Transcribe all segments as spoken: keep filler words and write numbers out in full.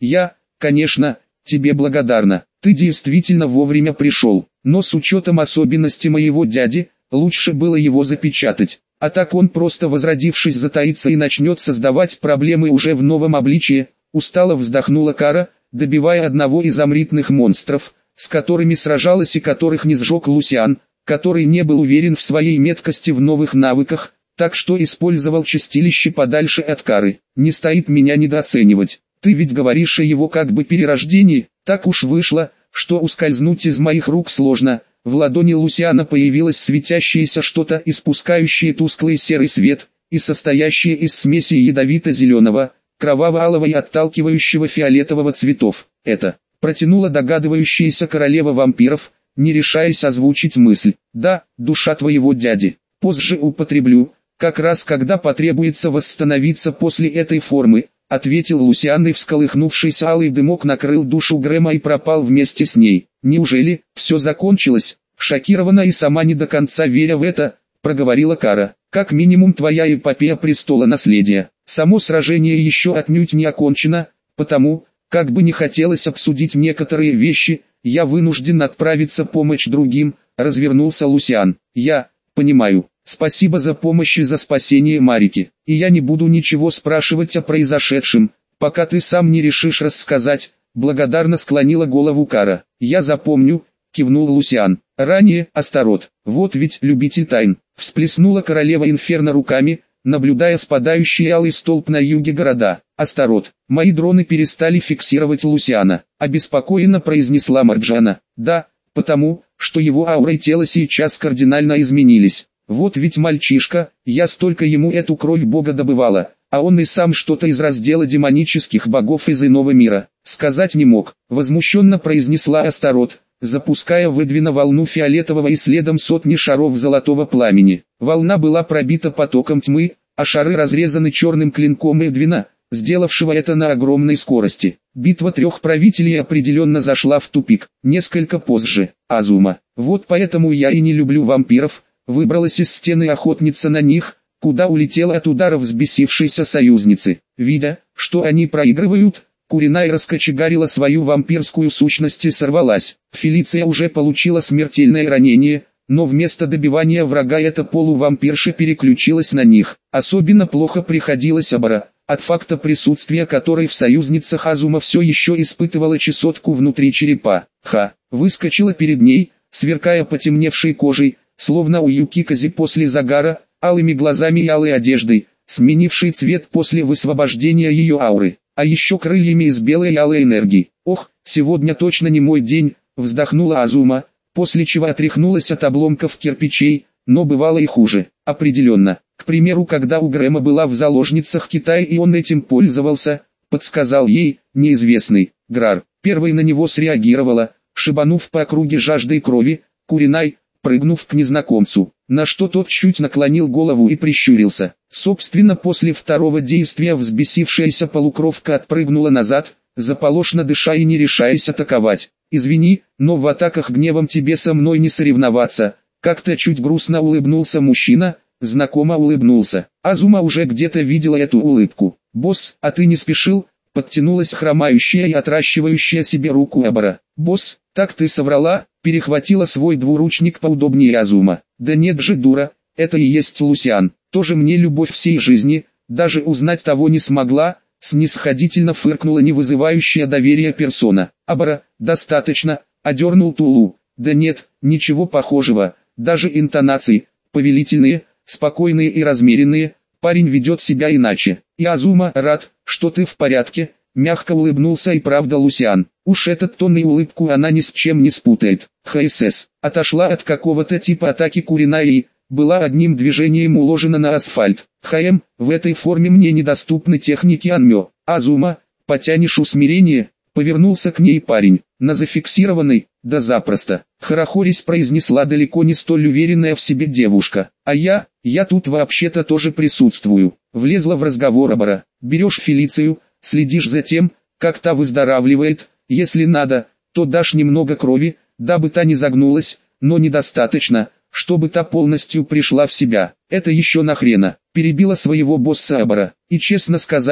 Я, конечно, тебе благодарна. Ты действительно вовремя пришел, но с учетом особенностей моего дяди, лучше было его запечатать. А так он просто возродившись затаится и начнет создавать проблемы уже в новом обличии. Устало вздохнула Кара, добивая одного из амритных монстров, с которыми сражалась и которых не сжег Лусиан, который не был уверен в своей меткости в новых навыках, так что использовал чистилище подальше от Кары. Не стоит меня недооценивать. Ты ведь говоришь о его как бы перерождении, так уж вышло, что ускользнуть из моих рук сложно. В ладони Лусиана появилось светящееся что-то, испускающее тусклый серый свет, и состоящее из смеси ядовито-зеленого, кроваво-алого и отталкивающего фиолетового цветов. Это протянула догадывающаяся королева вампиров, не решаясь озвучить мысль. Да, душа твоего дяди. Позже употреблю, как раз когда потребуется восстановиться после этой формы, ответил Лусиан, и всколыхнувшийся алый дымок накрыл душу Грэма и пропал вместе с ней. Неужели все закончилось? Шокирована и сама не до конца веря в это, проговорила Кара. Как минимум твоя эпопея престола наследия. Само сражение еще отнюдь не окончено, потому, как бы не хотелось обсудить некоторые вещи, я вынужден отправиться помочь другим, развернулся Лусиан. Я понимаю. Спасибо за помощь и за спасение Марики. И я не буду ничего спрашивать о произошедшем, пока ты сам не решишь рассказать. Благодарно склонила голову Кара. Я запомню, кивнул Лусиан. Ранее, Астарот. Вот ведь любитель тайн. Всплеснула королева Инферно руками, наблюдая спадающий алый столб на юге города. Астарот. Мои дроны перестали фиксировать Лусиана. Обеспокоенно произнесла Марджана. Да, потому, что его аура и тело сейчас кардинально изменились. Вот ведь мальчишка, я столько ему эту кровь бога добывала, а он и сам что-то из раздела демонических богов из иного мира, сказать не мог, возмущенно произнесла Астарот, запуская в Эдвина волну фиолетового и следом сотни шаров золотого пламени. Волна была пробита потоком тьмы, а шары разрезаны черным клинком Эдвина, сделавшего это на огромной скорости. Битва трех правителей определенно зашла в тупик. Несколько позже, Азума. Вот поэтому я и не люблю вампиров. Выбралась из стены охотница на них, куда улетела от ударов взбесившейся союзницы. Видя, что они проигрывают, Куринай раскочегарила свою вампирскую сущность и сорвалась. Фелиция уже получила смертельное ранение, но вместо добивания врага эта полувампирша переключилась на них. Особенно плохо приходилось Абара, от факта присутствия которой в союзницах Азума все еще испытывала чесотку внутри черепа. Ха, выскочила перед ней, сверкая потемневшей кожей, словно у Юкикази после загара, алыми глазами и алой одеждой, сменивший цвет после высвобождения ее ауры, а еще крыльями из белой и алой энергии. Ох, сегодня точно не мой день, вздохнула Азума, после чего отряхнулась от обломков кирпичей, но бывало и хуже, определенно. К примеру, когда у Грэма была в заложницах Китай и он этим пользовался, подсказал ей, неизвестный, Грар. Первой на него среагировала, шибанув по округе жаждой крови, Куринай, прыгнув к незнакомцу, на что тот чуть наклонил голову и прищурился. Собственно, после второго действия взбесившаяся полукровка отпрыгнула назад, заполошно дыша и не решаясь атаковать. «Извини, но в атаках гневом тебе со мной не соревноваться», как-то чуть грустно улыбнулся мужчина, знакомо улыбнулся. Азума уже где-то видела эту улыбку. «Босс, а ты не спешил?» Подтянулась хромающая и отращивающая себе руку Абара. «Босс, так ты соврала?» Перехватила свой двуручник поудобнее Азума. «Да нет же, дура, это и есть Лусиан. Тоже мне любовь всей жизни, даже узнать того не смогла», снисходительно фыркнула не вызывающая доверия персона. «Абара, достаточно», одернул Тулу. «Да нет, ничего похожего, даже интонации, повелительные, спокойные и размеренные, парень ведет себя иначе. И Азума, рад, что ты в порядке», мягко улыбнулся и правда Лусиан. Уж этот тон и улыбку она ни с чем не спутает. ХСС отошла от какого-то типа атаки Куринай и была одним движением уложена на асфальт. ХМ, в этой форме мне недоступны техники Анмё. Азума, потянешь усмирение, повернулся к ней парень. На зафиксированной, да запросто. Хорохорясь произнесла далеко не столь уверенная в себе девушка. А я, я тут вообще-то тоже присутствую. Влезла в разговор Абара. Берешь Фелицию, следишь за тем, как та выздоравливает, если надо, то дашь немного крови, дабы та не загнулась, но недостаточно, чтобы та полностью пришла в себя. Это еще нахрена, перебила своего босса Абара. И честно сказать,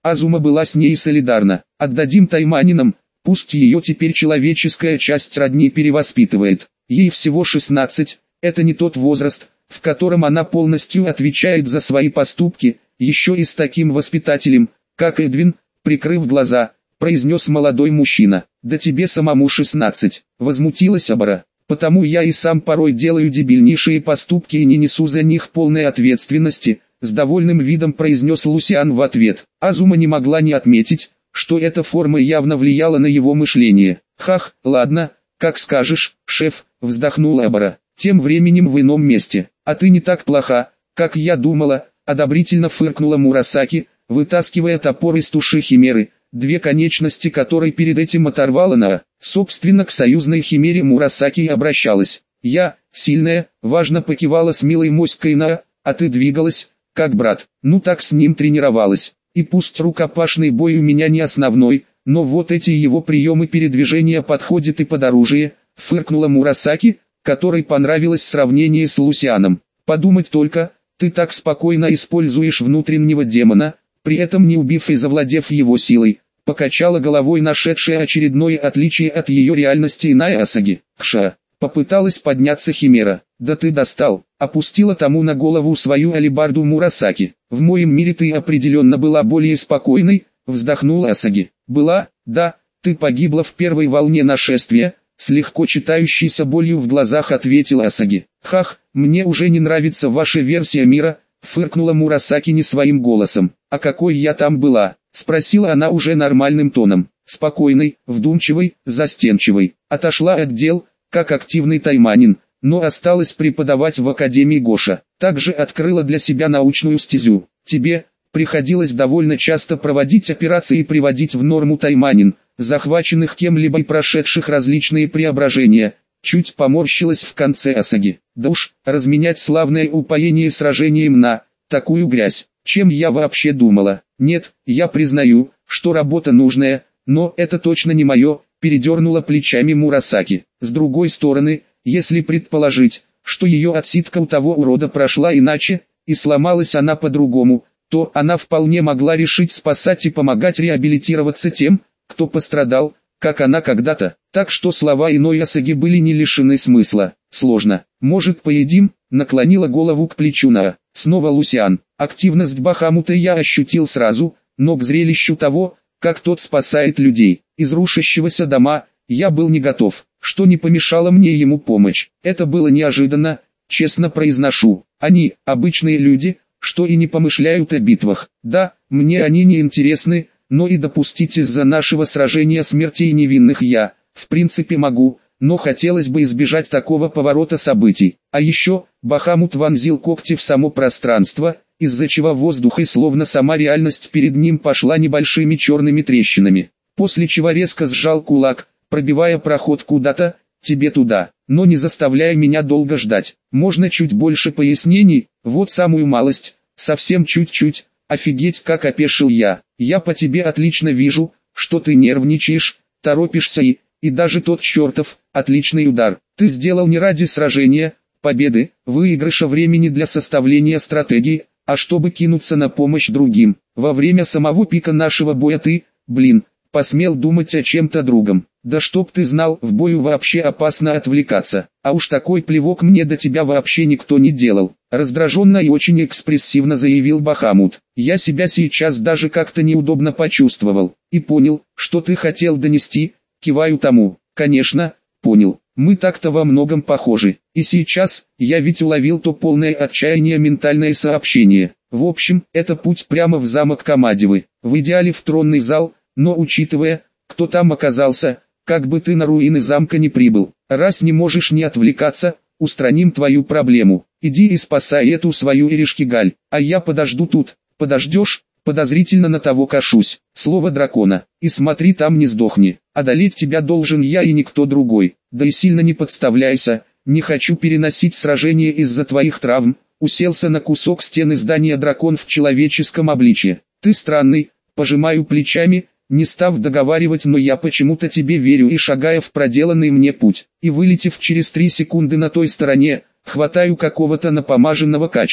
Азума была с ней солидарна. Отдадим тайманинам, пусть ее теперь человеческая часть родни перевоспитывает. Ей всего шестнадцать, это не тот возраст, в котором она полностью отвечает за свои поступки, еще и с таким воспитателем, как Эдвин, прикрыв глаза, произнес молодой мужчина. «Да тебе самому шестнадцать», возмутилась Абара. «Потому я и сам порой делаю дебильнейшие поступки и не несу за них полной ответственности», с довольным видом произнес Лусиан в ответ. Азума не могла не отметить, что эта форма явно влияла на его мышление. «Хах, ладно, как скажешь, шеф», вздохнула Абара. Тем временем в ином месте. «А ты не так плоха, как я думала», одобрительно фыркнула Мурасаки, вытаскивая топор из туши химеры, две конечности которой перед этим оторвала Наа. Собственно, к союзной химере Мурасаки и обращалась. «Я, сильная», важно покивала с милой моськой Наа, «а ты двигалась, как брат». «Ну так с ним тренировалась. И пусть рукопашный бой у меня не основной, но вот эти его приемы передвижения подходят и под оружие», фыркнула Мурасаки, которой понравилось сравнение с Лусианом. «Подумать только, ты так спокойно используешь внутреннего демона, при этом не убив и завладев его силой», покачала головой нашедшая очередное отличие от ее реальности Инай Асаги. «Кша», попыталась подняться химера. «Да ты достал», опустила тому на голову свою алебарду Мурасаки. «В моем мире ты определенно была более спокойной», вздохнула Асаги. «Была, да, ты погибла в первой волне нашествия», с легко читающейся болью в глазах ответила Асаги. «Хах, мне уже не нравится ваша версия мира», фыркнула Мурасаки не своим голосом. «А какой я там была?» спросила она уже нормальным тоном. Спокойной, вдумчивой, застенчивой. Отошла от дел, как активный тайманин, но осталась преподавать в Академии Гоша. Также открыла для себя научную стезю. «Тебе приходилось довольно часто проводить операции и приводить в норму тайманин, захваченных кем-либо и прошедших различные преображения», чуть поморщилась в конце Асаги. «Да уж, разменять славное упоение сражением на такую грязь, чем я вообще думала. Нет, я признаю, что работа нужная, но это точно не мое», передернула плечами Мурасаки. С другой стороны, если предположить, что ее отсидка у того урода прошла иначе, и сломалась она по-другому, то она вполне могла решить спасать и помогать реабилитироваться тем, кто пострадал, как она когда-то. Так что слова иной Асаги были не лишены смысла. «Сложно. Может, поедим?» наклонила голову к плечу Наа. Снова Лусиан. Активность Бахамута я ощутил сразу, но к зрелищу того, как тот спасает людей из рушащегося дома, я был не готов, что не помешало мне ему помочь. Это было неожиданно, честно произношу. Они, обычные люди, что и не помышляют о битвах. Да, мне они не интересны, но и допустить из-за нашего сражения смертей невинных я, в принципе могу, но хотелось бы избежать такого поворота событий. А еще, Бахамут вонзил когти в само пространство, из-за чего воздух и словно сама реальность перед ним пошла небольшими черными трещинами. После чего резко сжал кулак, пробивая проход куда-то, тебе туда, но не заставляя меня долго ждать. Можно чуть больше пояснений? Вот самую малость, совсем чуть-чуть. Офигеть, как опешил я. Я по тебе отлично вижу, что ты нервничаешь, торопишься и, и даже тот чертов, отличный удар, ты сделал не ради сражения, победы, выигрыша времени для составления стратегии, а чтобы кинуться на помощь другим. Во время самого пика нашего боя ты, блин, посмел думать о чем-то другом. Да чтоб ты знал, в бою вообще опасно отвлекаться, а уж такой плевок мне до тебя вообще никто не делал. Раздраженно и очень экспрессивно заявил Бахамут. Я себя сейчас даже как-то неудобно почувствовал, и понял, что ты хотел донести, киваю тому. Конечно, понял, мы так-то во многом похожи, и сейчас, я ведь уловил то полное отчаяние ментальное сообщение. В общем, это путь прямо в замок Камадевы, в идеале в тронный зал, но учитывая, кто там оказался, как бы ты на руины замка не прибыл, раз не можешь не отвлекаться, устраним твою проблему. Иди и спасай эту свою Иришкигаль, а я подожду тут. Подождешь? Подозрительно на того кашусь. Слово дракона. И смотри, там не сдохни. Одолеть тебя должен я и никто другой. Да и сильно не подставляйся. Не хочу переносить сражение из-за твоих травм. Уселся на кусок стены здания дракон в человеческом обличье. Ты странный. Пожимаю плечами, не став договаривать, но я почему-то тебе верю, и шагая в проделанный мне путь, и вылетев через три секунды на той стороне, хватаю какого-то напомаженного качка,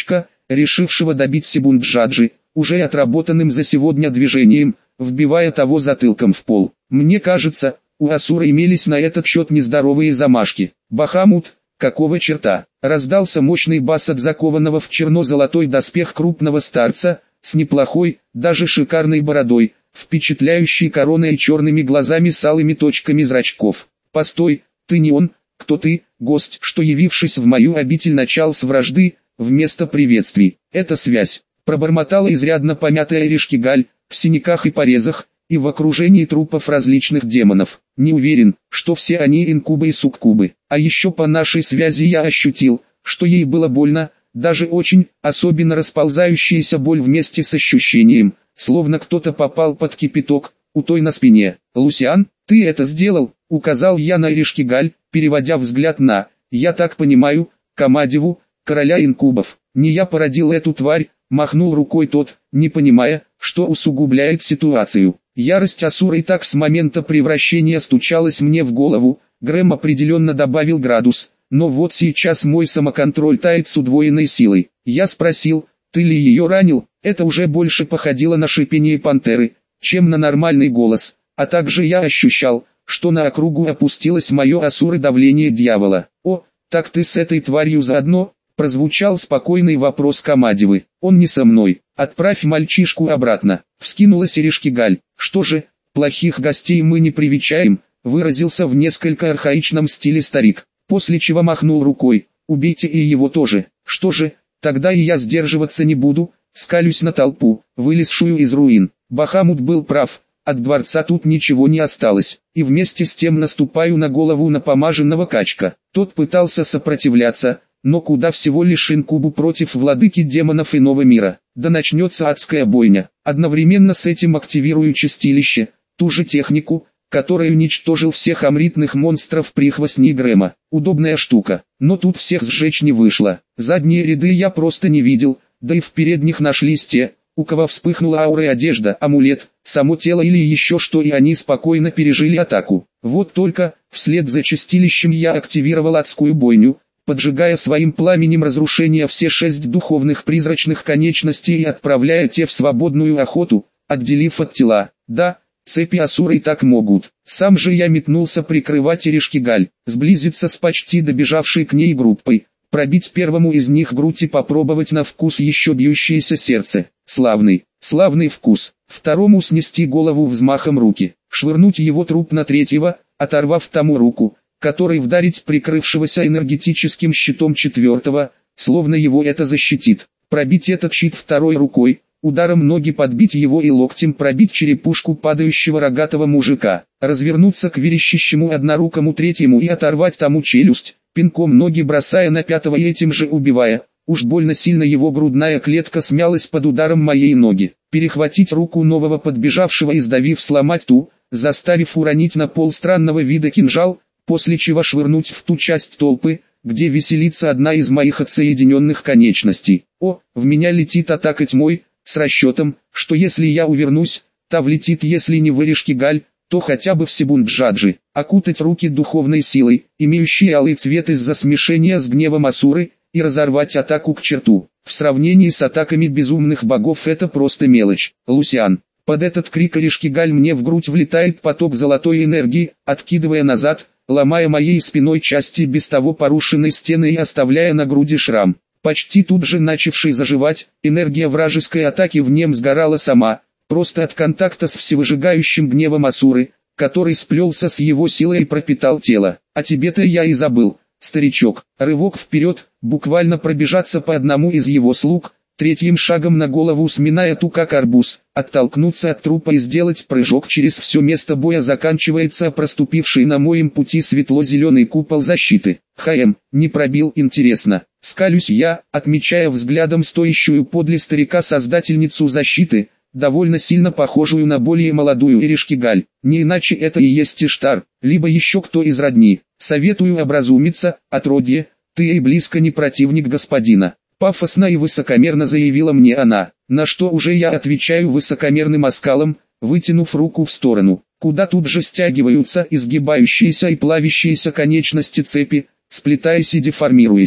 решившего добить Себунджаджи, уже отработанным за сегодня движением, вбивая того затылком в пол. Мне кажется, у Асура имелись на этот счет нездоровые замашки. «Бахамут, какого черта?» Раздался мощный бас от закованного в черно-золотой доспех крупного старца, с неплохой, даже шикарной бородой, впечатляющей короной и черными глазами с алыми точками зрачков. «Постой, ты не он, кто ты, гость, что явившись в мою обитель начал с вражды, вместо приветствий?» «Это связь», пробормотала изрядно помятая Эришкигаль, в синяках и порезах, и в окружении трупов различных демонов. Не уверен, что все они инкубы и суккубы. А еще по нашей связи я ощутил, что ей было больно, даже очень, особенно расползающаяся боль вместе с ощущением, словно кто-то попал под кипяток, у той на спине. «Лусиан, ты это сделал?» — указал я на Эришкигаль, переводя взгляд на, я так понимаю, Камадеву, короля инкубов. «Не я породил эту тварь», — махнул рукой тот, не понимая, что усугубляет ситуацию. Ярость Асура и так с момента превращения стучалась мне в голову, Грэм определенно добавил градус, но вот сейчас мой самоконтроль тает с удвоенной силой. Я спросил, ты ли ее ранил? Это уже больше походило на шипение пантеры, чем на нормальный голос, а также я ощущал, что на округу опустилось мое Асуры давление дьявола. «О, так ты с этой тварью заодно?» Прозвучал спокойный вопрос Камадевы. «Он не со мной. Отправь мальчишку обратно». Вскинулась Эришкигаль. «Что же, плохих гостей мы не привечаем», выразился в несколько архаичном стиле старик. После чего махнул рукой. «Убейте и его тоже». «Что же, тогда и я сдерживаться не буду», скалюсь на толпу, вылезшую из руин. Бахамут был прав. От дворца тут ничего не осталось, и вместе с тем наступаю на голову напомаженного качка. Тот пытался сопротивляться, но куда всего лишь инкубу против владыки демонов иного мира. Да начнется адская бойня. Одновременно с этим активирую чистилище, ту же технику, которая уничтожил всех амритных монстров прихвостней Грэма. Удобная штука, но тут всех сжечь не вышло. Задние ряды я просто не видел, да и в передних нашлись те, у кого вспыхнула аура и одежда, амулет, само тело или еще что, и они спокойно пережили атаку. Вот только, вслед за чистилищем я активировал адскую бойню, поджигая своим пламенем разрушения все шесть духовных призрачных конечностей и отправляя те в свободную охоту, отделив от тела. Да, цепи Асуры и так могут. Сам же я метнулся прикрывать Эришкигаль, сблизиться с почти добежавшей к ней группой, пробить первому из них грудь и попробовать на вкус еще бьющееся сердце. Славный, славный вкус. Второму снести голову взмахом руки, швырнуть его труп на третьего, оторвав тому руку, который вдарить прикрывшегося энергетическим щитом четвертого, словно его это защитит. Пробить этот щит второй рукой, ударом ноги подбить его и локтем пробить черепушку падающего рогатого мужика. Развернуться к верещащему однорукому третьему и оторвать тому челюсть, пинком ноги бросая на пятого и этим же убивая. Уж больно сильно его грудная клетка смялась под ударом моей ноги. Перехватить руку нового подбежавшего и сдавив сломать ту, заставив уронить на пол странного вида кинжал, после чего швырнуть в ту часть толпы, где веселится одна из моих отсоединенных конечностей. О, в меня летит атака тьмой, с расчетом, что если я увернусь, та влетит, если не в Эришкигаль, то хотя бы в Себунджаджи. Окутать руки духовной силой, имеющей алый цвет из-за смешения с гневом Асуры, и разорвать атаку к черту. В сравнении с атаками безумных богов это просто мелочь. «Лусиан!» Под этот крик Эришкигаль мне в грудь влетает поток золотой энергии, откидывая назад, ломая моей спиной части без того порушенной стены и оставляя на груди шрам. Почти тут же начавший заживать, энергия вражеской атаки в нем сгорала сама, просто от контакта с всевыжигающим гневом Асуры, который сплелся с его силой и пропитал тело. А тебе-то я и забыл, старичок. Рывок вперед, буквально пробежаться по одному из его слуг, третьим шагом на голову сминая ту как арбуз, оттолкнуться от трупа и сделать прыжок через все место боя заканчивается проступивший на моем пути светло-зеленый купол защиты. ХМ, не пробил, интересно. Скалюсь я, отмечая взглядом стоящую подле старика создательницу защиты, довольно сильно похожую на более молодую Эришкигаль. Не иначе это и есть Иштар, либо еще кто из родни. Советую образумиться, отродье, ты и близко не противник господина. Пафосно и высокомерно заявила мне она, на что уже я отвечаю высокомерным оскалом, вытянув руку в сторону, куда тут же стягиваются изгибающиеся и плавящиеся конечности цепи, сплетаясь и деформируясь.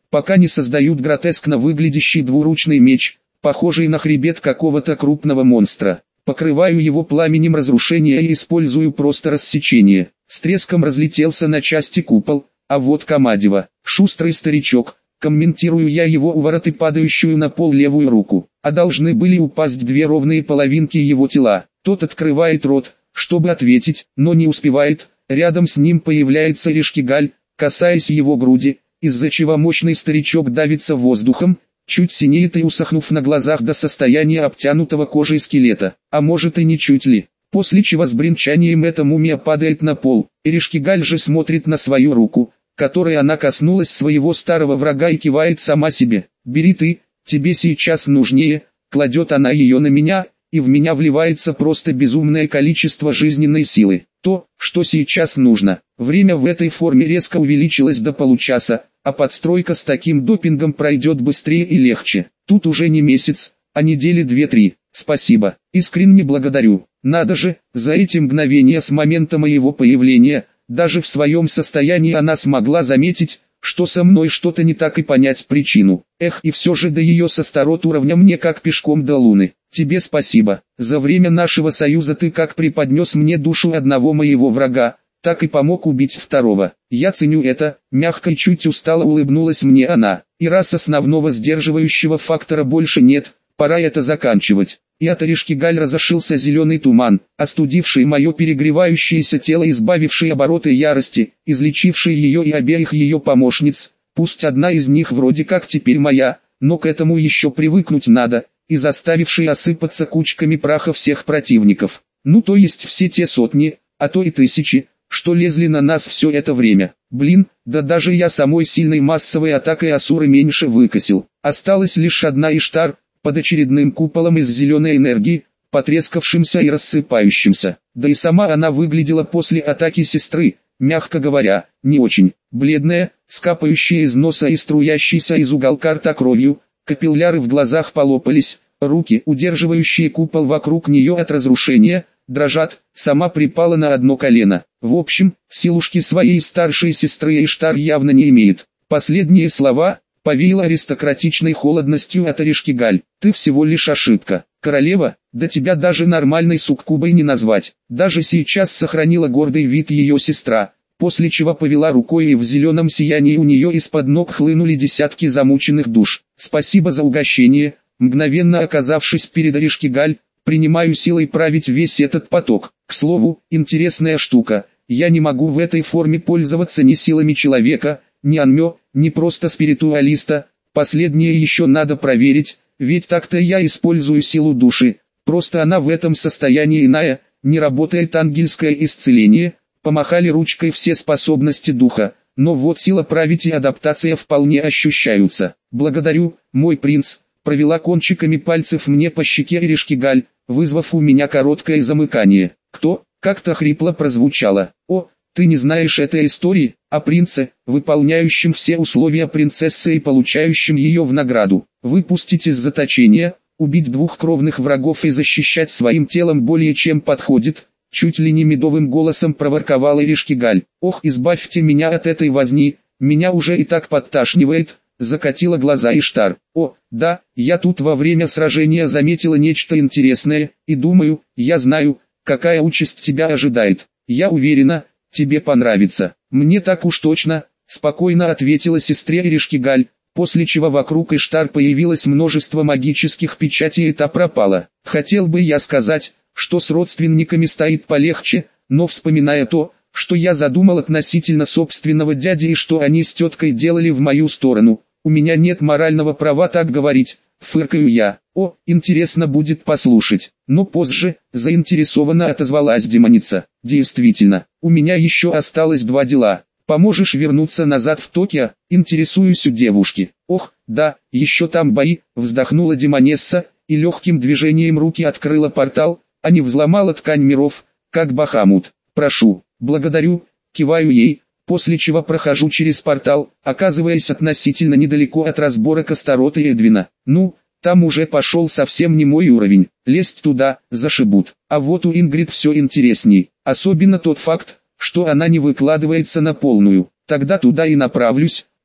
пока не создают гротескно выглядящий двуручный меч, похожий на хребет какого-то крупного монстра. Покрываю его пламенем разрушения и использую просто рассечение. С треском разлетелся на части купол, а вот Камадева, шустрый старичок, комментирую я его уворот и падающую на пол левую руку, а должны были упасть две ровные половинки его тела. Тот открывает рот, чтобы ответить, но не успевает, рядом с ним появляется Решкигаль, касаясь его груди, из-за чего мощный старичок давится воздухом, чуть синеет и усохнув на глазах до состояния обтянутого кожей скелета, а может и не чуть ли. После чего с бренчанием эта мумия падает на пол, и Решкигаль же смотрит на свою руку, которой она коснулась своего старого врага и кивает сама себе. «Бери ты, тебе сейчас нужнее», кладет она ее на меня, и в меня вливается просто безумное количество жизненной силы. То, что сейчас нужно. Время в этой форме резко увеличилось до получаса, а подстройка с таким допингом пройдет быстрее и легче. Тут уже не месяц, а недели две-три. Спасибо, искренне благодарю. Надо же, за эти мгновения с момента моего появления, даже в своем состоянии она смогла заметить, что со мной что-то не так и понять причину. Эх, и все же до ее со старот уровня мне как пешком до луны. Тебе спасибо. За время нашего союза ты как преподнес мне душу одного моего врага, так и помог убить второго. Я ценю это, мягко и чуть устало улыбнулась мне она. И раз основного сдерживающего фактора больше нет, пора это заканчивать. И от Решкигаль разошился зеленый туман, остудивший мое перегревающееся тело, избавивший обороты ярости, излечивший ее и обеих ее помощниц. Пусть одна из них вроде как теперь моя, но к этому еще привыкнуть надо, и заставивший осыпаться кучками праха всех противников. Ну то есть все те сотни, а то и тысячи, что лезли на нас все это время. Блин, да даже я самой сильной массовой атакой Асуры меньше выкосил. Осталась лишь одна Иштар, под очередным куполом из зеленой энергии, потрескавшимся и рассыпающимся. Да и сама она выглядела после атаки сестры, мягко говоря, не очень. Бледная, скапающая из носа и струящейся из уголка рта кровью, капилляры в глазах полопались, руки, удерживающие купол вокруг нее от разрушения, дрожат, сама припала на одно колено. В общем, силушки своей старшей сестры Иштар явно не имеет. Последние слова повеяло аристократичной холодностью от Решкигаль. Ты всего лишь ошибка. Королева, да тебя даже нормальной суккубой не назвать. Даже сейчас сохранила гордый вид ее сестра, после чего повела рукой, и в зеленом сиянии у нее из-под ног хлынули десятки замученных душ. Спасибо за угощение. Мгновенно оказавшись перед Решкигаль, принимаю силой править весь этот поток. К слову, интересная штука, я не могу в этой форме пользоваться ни силами человека, ни анмё, ни просто спиритуалиста. Последнее еще надо проверить, ведь так-то я использую силу души, просто она в этом состоянии иная, не работает ангельское исцеление. Помахали ручкой все способности духа, но вот сила править и адаптация вполне ощущаются. Благодарю, мой принц, провела кончиками пальцев мне по щеке Решкигаль, вызвав у меня короткое замыкание. Кто? Как-то хрипло прозвучало. О, ты не знаешь этой истории, о принце, выполняющем все условия принцессы и получающем ее в награду. Выпустить из заточения, убить двух кровных врагов и защищать своим телом более чем подходит. Чуть ли не медовым голосом проворковала Решкигаль. Ох, избавьте меня от этой возни, меня уже и так подташнивает, закатила глаза Иштар. О, да, я тут во время сражения заметила нечто интересное, и думаю, я знаю, какая участь тебя ожидает. Я уверена, тебе понравится. Мне так уж точно, спокойно ответила сестре Решкигаль, после чего вокруг Иштар появилось множество магических печатей, и та пропала. Хотел бы я сказать, что с родственниками стоит полегче, но вспоминая то, что я задумал относительно собственного дяди и что они с теткой делали в мою сторону, у меня нет морального права так говорить, фыркаю я. О, интересно будет послушать, но позже, заинтересованно отозвалась демоница. Действительно, у меня еще осталось два дела. Поможешь вернуться назад в Токио, интересуюсь у девушки. Ох, да, еще там бои, вздохнула демонесса, и легким движением руки открыла портал, а не взломала ткань миров, как Бахамут. Прошу, благодарю, киваю ей, после чего прохожу через портал, оказываясь относительно недалеко от разборок Астарота и Эдвина. Ну, там уже пошел совсем не мой уровень, лезть туда, зашибут. А вот у Ингрид все интересней, особенно тот факт, что она не выкладывается на полную. Тогда туда и направлюсь,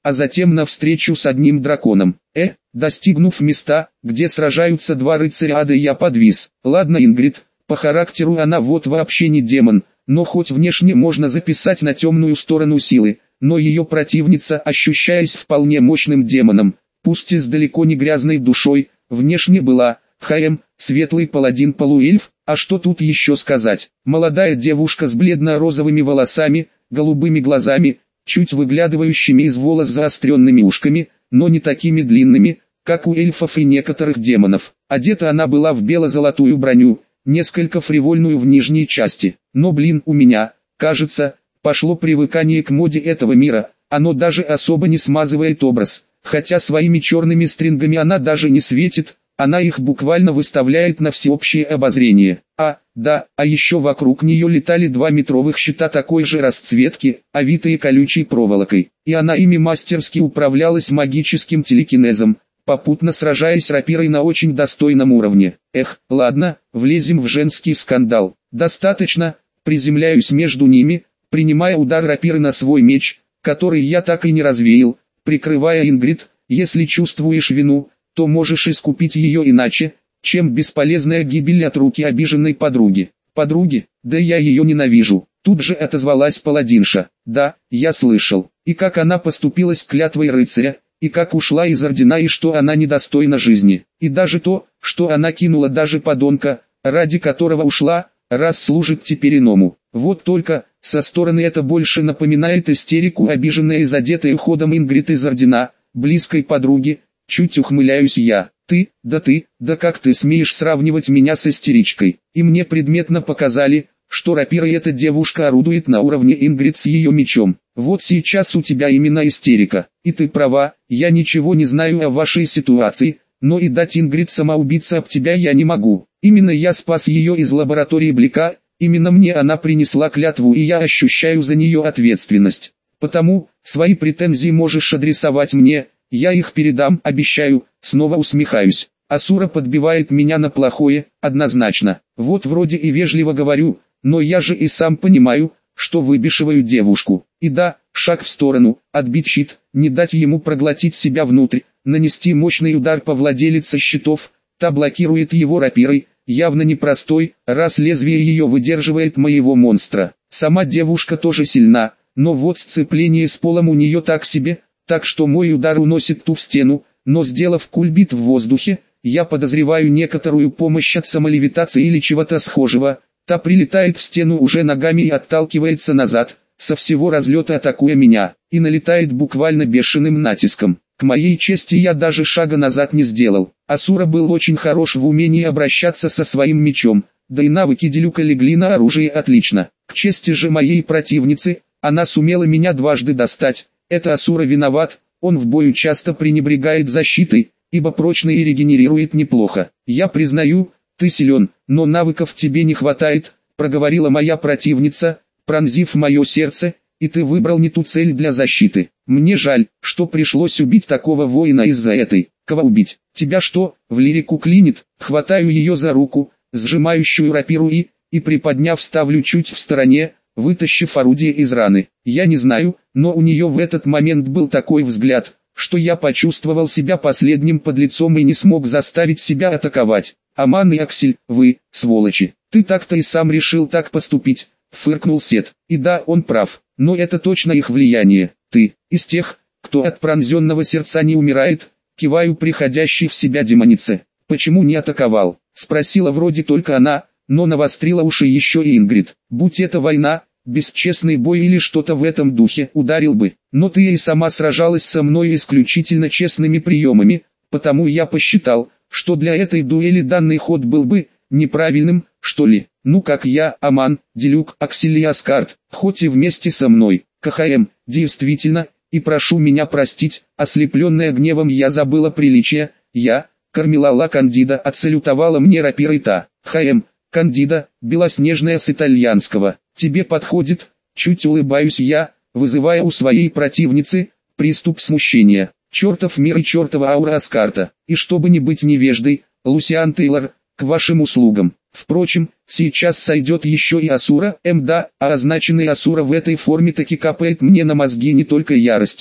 а затем навстречу с одним драконом. Э, достигнув места, где сражаются два рыцаря ада, я подвис. Ладно, Ингрид, по характеру она вот вообще не демон, но хоть внешне можно записать на темную сторону силы, но ее противница, ощущаясь вполне мощным демоном, пусть и с далеко не грязной душой, внешне была, хм, светлый паладин-полуэльф, а что тут еще сказать? Молодая девушка с бледно-розовыми волосами, голубыми глазами, чуть выглядывающими из волос заостренными ушками, но не такими длинными, как у эльфов и некоторых демонов. Одета она была в бело-золотую броню, несколько фривольную в нижней части. Но блин, у меня, кажется, пошло привыкание к моде этого мира, оно даже особо не смазывает образ, хотя своими черными стрингами она даже не светит, она их буквально выставляет на всеобщее обозрение. А, да, а еще вокруг нее летали два метровых щита такой же расцветки, овитые колючей проволокой, и она ими мастерски управлялась магическим телекинезом, попутно сражаясь рапирой на очень достойном уровне. Эх, ладно, влезем в женский скандал. Достаточно, приземляюсь между ними, принимая удар рапиры на свой меч, который я так и не развеял, прикрывая Ингрид. Если чувствуешь вину, то можешь искупить ее иначе, чем бесполезная гибель от руки обиженной подруги. Подруги? Да я ее ненавижу. Тут же отозвалась паладинша. Да, я слышал. И как она поступила с клятвой рыцаря, и как ушла из ордена, и что она недостойна жизни. И даже то, что она кинула даже подонка, ради которого ушла, раз служит теперь иному. Вот только, со стороны это больше напоминает истерику, обиженная и задетая уходом Ингрид из ордена, близкой подруги. Чуть ухмыляюсь я. Ты, да ты, да как ты смеешь сравнивать меня с истеричкой? И мне предметно показали, что рапирой эта девушка орудует на уровне Ингрид с ее мечом. Вот сейчас у тебя именно истерика. И ты права, я ничего не знаю о вашей ситуации, но и дать Ингрид самоубиться об тебя я не могу. Именно я спас ее из лаборатории Блика, именно мне она принесла клятву, и я ощущаю за нее ответственность. Потому, свои претензии можешь адресовать мне, я их передам, обещаю. Снова усмехаюсь. Асура подбивает меня на плохое, однозначно. Вот вроде и вежливо говорю, но я же и сам понимаю, что выбешиваю девушку. И да, шаг в сторону, отбить щит, не дать ему проглотить себя внутрь, нанести мощный удар по владелице щитов, та блокирует его рапирой, явно непростой, раз лезвие ее выдерживает моего монстра. Сама девушка тоже сильна, но вот сцепление с полом у нее так себе, так что мой удар уносит ту в стену, но сделав кульбит в воздухе, я подозреваю некоторую помощь от самолевитации или чего-то схожего, та прилетает в стену уже ногами и отталкивается назад, со всего разлета атакуя меня, и налетает буквально бешеным натиском. К моей чести я даже шага назад не сделал. Асура был очень хорош в умении обращаться со своим мечом, да и навыки Делюка легли на оружие отлично. К чести же моей противницы, она сумела меня дважды достать. Это Асура виноват, он в бою часто пренебрегает защитой, ибо прочно и регенерирует неплохо. Я признаю, ты силен, но навыков тебе не хватает, проговорила моя противница, пронзив мое сердце, и ты выбрал не ту цель для защиты. Мне жаль, что пришлось убить такого воина из-за этой. Кого убить? Тебя что, в лирику клинит? Хватаю ее за руку, сжимающую рапиру и, и приподняв ставлю чуть в стороне, вытащив орудие из раны. Я не знаю, но у нее в этот момент был такой взгляд, что я почувствовал себя последним подлецом и не смог заставить себя атаковать. Аман и Аксель, вы, сволочи, ты так-то и сам решил так поступить, фыркнул Сет. И да, он прав, но это точно их влияние. Ты, из тех, кто от пронзенного сердца не умирает, киваю приходящей в себя демонице. Почему не атаковал? Спросила вроде только она, но навострила уши еще и Ингрид. Будь это война, бесчестный бой или что-то в этом духе, ударил бы. Но ты и сама сражалась со мной исключительно честными приемами, потому я посчитал, что для этой дуэли данный ход был бы неправильным, что ли. Ну как я, Аман, Делюк, Аксель и Аскарт, хоть и вместе со мной. КХМ, действительно, и прошу меня простить, ослепленная гневом я забыла приличия, я, Кармелала Кандида, отсалютовала мне рапирой та. ХМ, Кандида, белоснежная с итальянского, тебе подходит, чуть улыбаюсь я, вызывая у своей противницы приступ смущения. Чертов мир и чертова аура Аскарта, и чтобы не быть невеждой, Лусиан Тейлор, к вашим услугам. Впрочем, сейчас сойдет еще и Асура, М да, а означенный Асура в этой форме таки капает мне на мозги не только яростью.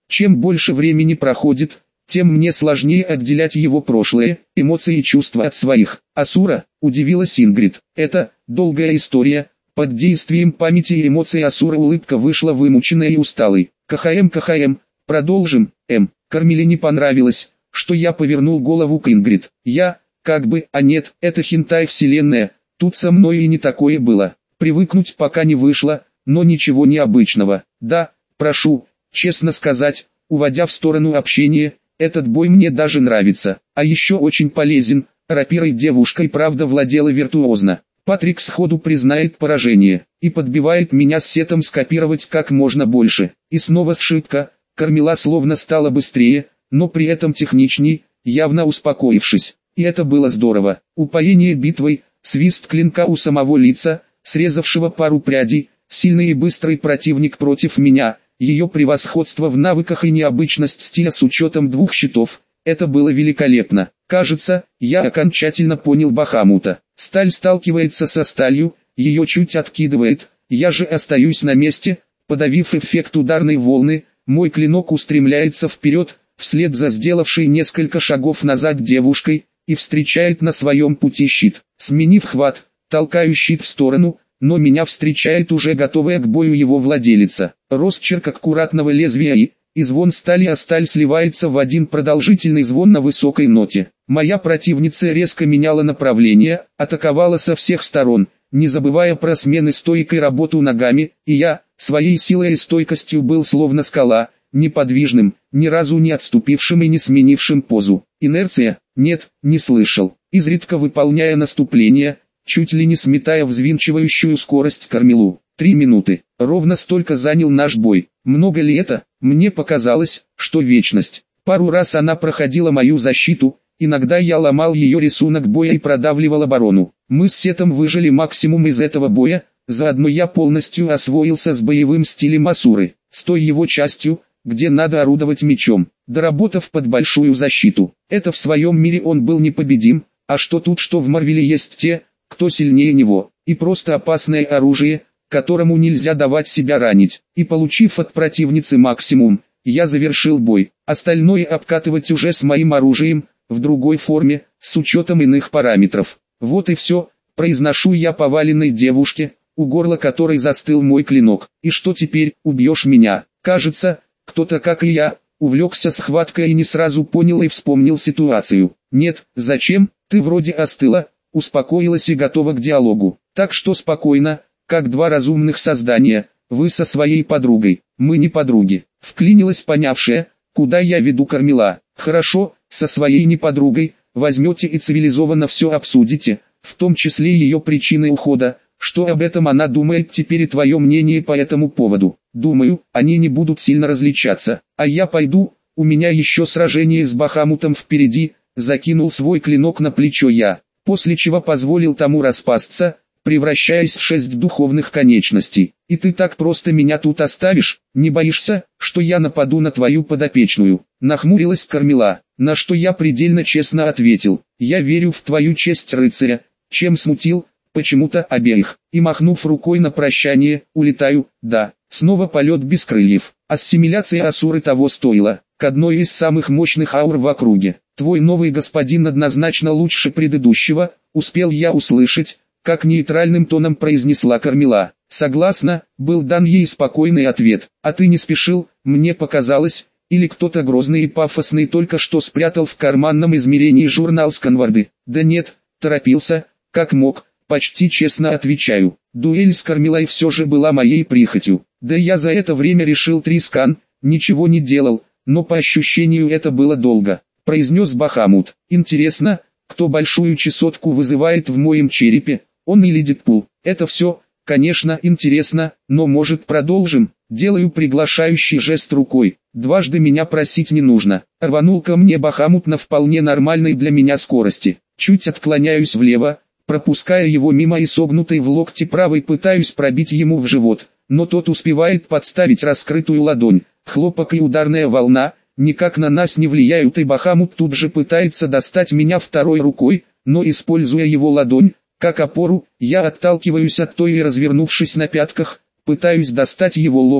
Чем больше времени проходит, тем мне сложнее отделять его прошлое, эмоции и чувства от своих. Асура, удивилась Ингрид. Это долгая история. Под действием памяти и эмоций Асура улыбка вышла вымученной и усталой. КХМ, КХМ, продолжим, М. Кармеле не понравилось, что я повернул голову к Ингрид. Я, как бы, а нет, это хентай вселенная, тут со мной и не такое было. Привыкнуть пока не вышло, но ничего необычного. Да, прошу, честно сказать, уводя в сторону общения, этот бой мне даже нравится, а еще очень полезен. Рапирой девушка и правда владела виртуозно. Патрик сходу признает поражение и подбивает меня с сетом скопировать как можно больше. И снова сшибка. Кармела словно стала быстрее, но при этом техничней, явно успокоившись. И это было здорово. Упоение битвой, свист клинка у самого лица, срезавшего пару прядей, сильный и быстрый противник против меня, ее превосходство в навыках и необычность стиля с учетом двух щитов. Это было великолепно. Кажется, я окончательно понял Бахамута. Сталь сталкивается со сталью, ее чуть откидывает, я же остаюсь на месте, подавив эффект ударной волны, мой клинок устремляется вперед, вслед за сделавшей несколько шагов назад девушкой, и встречает на своем пути щит. Сменив хват, толкаю щит в сторону, но меня встречает уже готовая к бою его владелица. Росчерк аккуратного лезвия и, и звон стали, а сталь сливается в один продолжительный звон на высокой ноте. Моя противница резко меняла направление, атаковала со всех сторон, не забывая про смены стойкой работу ногами, и я, своей силой и стойкостью был словно скала, неподвижным, ни разу не отступившим и не сменившим позу. Инерция? Нет, не слышал. Изредка выполняя наступление, чуть ли не сметая взвинчивающую скорость Кармелу. Три минуты. Ровно столько занял наш бой. Много ли это? Мне показалось, что вечность. Пару раз она проходила мою защиту, иногда я ломал ее рисунок боя и продавливал оборону. Мы с Сетом выжили максимум из этого боя, заодно я полностью освоился с боевым стилем Асуры, с той его частью, где надо орудовать мечом, доработав под большую защиту. Это в своем мире он был непобедим, а что тут, что в Марвеле есть те, кто сильнее него, и просто опасное оружие, которому нельзя давать себя ранить. И получив от противницы максимум, я завершил бой, остальное обкатывать уже с моим оружием, в другой форме, с учетом иных параметров. Вот и все, произношу я поваленной девушке, у горла которой застыл мой клинок. И что теперь, убьешь меня? Кажется, кто-то, как и я, увлекся схваткой и не сразу понял и вспомнил ситуацию. Нет, зачем, ты вроде остыла, успокоилась и готова к диалогу. Так что спокойно, как два разумных создания, вы со своей подругой, мы не подруги. Вклинилась понявшая, куда я веду Кармела. Хорошо, со своей неподругой, возьмете и цивилизованно все обсудите, в том числе ее причины ухода, что об этом она думает теперь и твое мнение по этому поводу. Думаю, они не будут сильно различаться, а я пойду, у меня еще сражение с Бахамутом впереди, закинул свой клинок на плечо я, после чего позволил тому распасться, превращаясь в шесть духовных конечностей. И ты так просто меня тут оставишь, не боишься, что я нападу на твою подопечную? Нахмурилась Кармела, на что я предельно честно ответил, я верю в твою честь рыцаря, чем смутил, почему-то обеих, и махнув рукой на прощание, улетаю, да, снова полет без крыльев. Ассимиляция Асуры того стоила, к одной из самых мощных аур в округе. Твой новый господин однозначно лучше предыдущего, успел я услышать, как нейтральным тоном произнесла Кармела. Согласна, был дан ей спокойный ответ. А ты не спешил, мне показалось, или кто-то грозный и пафосный только что спрятал в карманном измерении журнал Сканварды. Да нет, торопился, как мог, почти честно отвечаю. Дуэль с Кармелой все же была моей прихотью. Да я за это время решил три скан, ничего не делал, но по ощущению это было долго. Произнес Бахамут. Интересно, кто большую чесотку вызывает в моем черепе, он или Дэдпул? Это все, конечно, интересно, но может продолжим? Делаю приглашающий жест рукой. Дважды меня просить не нужно. Рванул ко мне Бахамут на вполне нормальной для меня скорости. Чуть отклоняюсь влево, пропуская его мимо и согнутой в локте правой пытаюсь пробить ему в живот, но тот успевает подставить раскрытую ладонь. Хлопок и ударная волна никак на нас не влияют, и Бахамут тут же пытается достать меня второй рукой, но используя его ладонь как опору, я отталкиваюсь от той и, развернувшись на пятках, пытаюсь достать его локтем,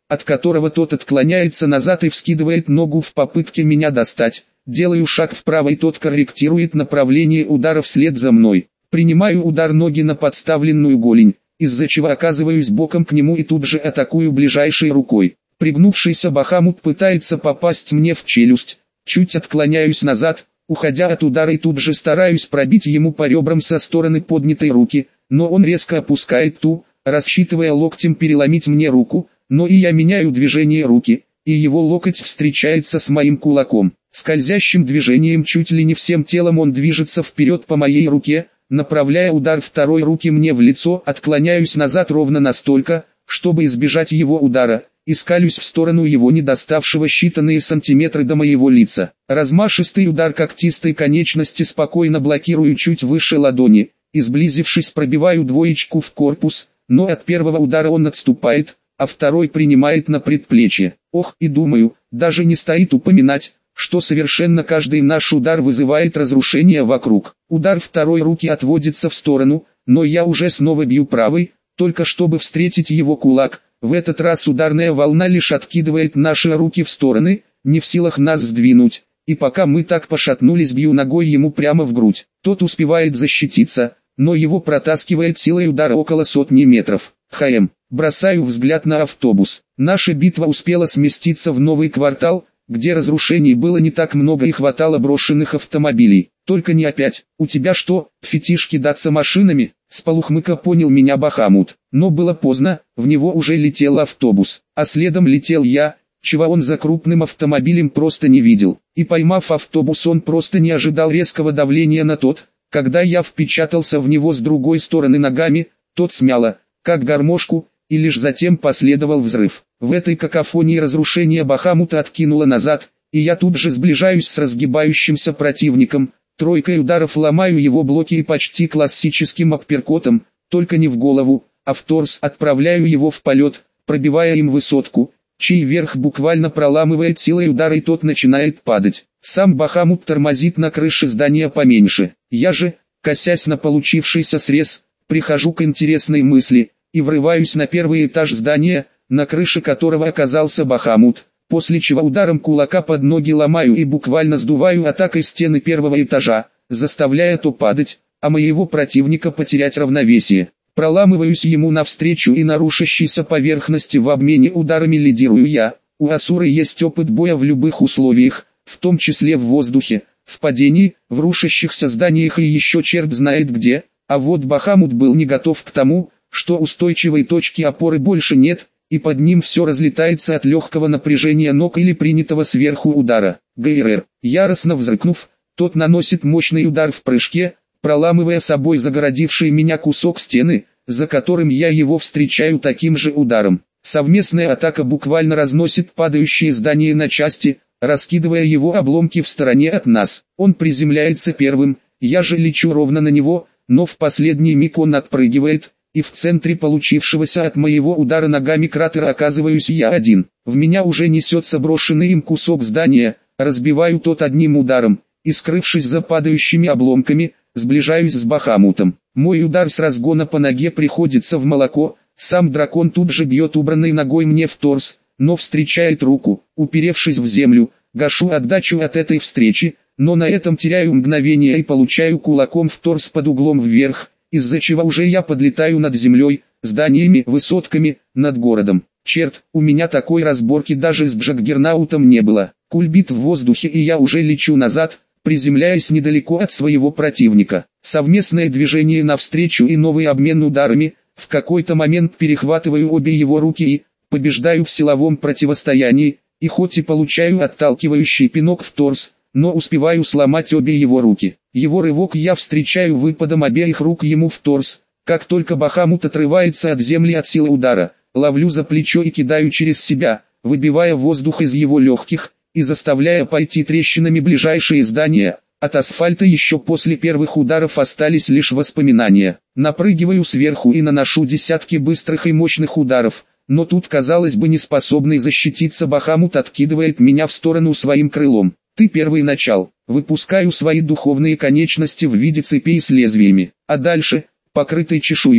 от которого тот отклоняется назад и вскидывает ногу в попытке меня достать. Делаю шаг вправо, и тот корректирует направление удара вслед за мной. Принимаю удар ноги на подставленную голень, из-за чего оказываюсь боком к нему и тут же атакую ближайшей рукой. Пригнувшийся Бахамут пытается попасть мне в челюсть, чуть отклоняюсь назад, уходя от удара, и тут же стараюсь пробить ему по ребрам со стороны поднятой руки, но он резко опускает ту, рассчитывая локтем переломить мне руку, но и я меняю движение руки, и его локоть встречается с моим кулаком. Скользящим движением чуть ли не всем телом он движется вперед по моей руке, направляя удар второй руки мне в лицо. Отклоняюсь назад ровно настолько, чтобы избежать его удара, и скалюсь в сторону его, не доставшего считанные сантиметры до моего лица. Размашистый удар когтистой конечности спокойно блокирую чуть выше ладони, и сблизившись пробиваю двоечку в корпус, но от первого удара он отступает, а второй принимает на предплечье. Ох, и думаю, даже не стоит упоминать, что совершенно каждый наш удар вызывает разрушение вокруг. Удар второй руки отводится в сторону, но я уже снова бью правой, только чтобы встретить его кулак. В этот раз ударная волна лишь откидывает наши руки в стороны, не в силах нас сдвинуть, и пока мы так пошатнулись, бью ногой ему прямо в грудь. Тот успевает защититься, но его протаскивает силой удара около сотни метров. ХМ. Бросаю взгляд на автобус. Наша битва успела сместиться в новый квартал, где разрушений было не так много и хватало брошенных автомобилей. Только не опять. У тебя что, фетиш кидаться машинами? С полухмыка понял меня Бахамут. Но было поздно, в него уже летел автобус, а следом летел я, чего он за крупным автомобилем просто не видел. И поймав автобус, он просто не ожидал резкого давления на тот. Когда я впечатался в него с другой стороны ногами, тот смяло, как гармошку, и лишь затем последовал взрыв. В этой какофонии разрушения Бахамута откинуло назад, и я тут же сближаюсь с разгибающимся противником, тройкой ударов ломаю его блоки и почти классическим апперкотом, только не в голову, а в торс, отправляю его в полет, пробивая им высотку, чей верх буквально проламывает силой удара, и тот начинает падать. Сам Бахамут тормозит на крыше здания поменьше. Я же, косясь на получившийся срез, прихожу к интересной мысли и врываюсь на первый этаж здания, на крыше которого оказался Бахамут, после чего ударом кулака под ноги ломаю и буквально сдуваю атакой стены первого этажа, заставляя то падать, а моего противника потерять равновесие. Проламываюсь ему навстречу, и на рушащейся поверхности в обмене ударами лидирую я. У Асуры есть опыт боя в любых условиях, в том числе в воздухе, в падении, в рушащихся зданиях и еще черт знает где, а вот Бахамут был не готов к тому, что устойчивой точки опоры больше нет, и под ним все разлетается от легкого напряжения ног или принятого сверху удара. ГРР. Яростно взрыкнув, тот наносит мощный удар в прыжке, проламывая собой загородивший меня кусок стены, за которым я его встречаю таким же ударом. Совместная атака буквально разносит падающие здания на части, раскидывая его обломки в стороне от нас. Он приземляется первым, я же лечу ровно на него, но в последний миг он отпрыгивает, и в центре получившегося от моего удара ногами кратера оказываюсь я один. В меня уже несется брошенный им кусок здания, разбиваю тот одним ударом, и, скрывшись за падающими обломками, сближаюсь с Бахамутом. Мой удар с разгона по ноге приходится в молоко, сам дракон тут же бьет убранной ногой мне в торс, но встречает руку, уперевшись в землю, гашу отдачу от этой встречи, но на этом теряю мгновение и получаю кулаком в торс под углом вверх, из-за чего уже я подлетаю над землей, зданиями, высотками, над городом. Черт, у меня такой разборки даже с Джаггернаутом не было. Кульбит в воздухе, и я уже лечу назад, приземляясь недалеко от своего противника. Совместное движение навстречу и новый обмен ударами, в какой-то момент перехватываю обе его руки и побеждаю в силовом противостоянии, и хоть и получаю отталкивающий пинок в торс, но успеваю сломать обе его руки. Его рывок я встречаю выпадом обеих рук ему в торс. Как только Бахамут отрывается от земли от силы удара, ловлю за плечо и кидаю через себя, выбивая воздух из его легких и заставляя пойти трещинами ближайшие здания. От асфальта еще после первых ударов остались лишь воспоминания. Напрыгиваю сверху и наношу десятки быстрых и мощных ударов, но тут, казалось бы, неспособный защититься Бахамут откидывает меня в сторону своим крылом. Ты первый начал. Выпускаю свои духовные конечности в виде цепей с лезвиями, а дальше, покрытый чешуей,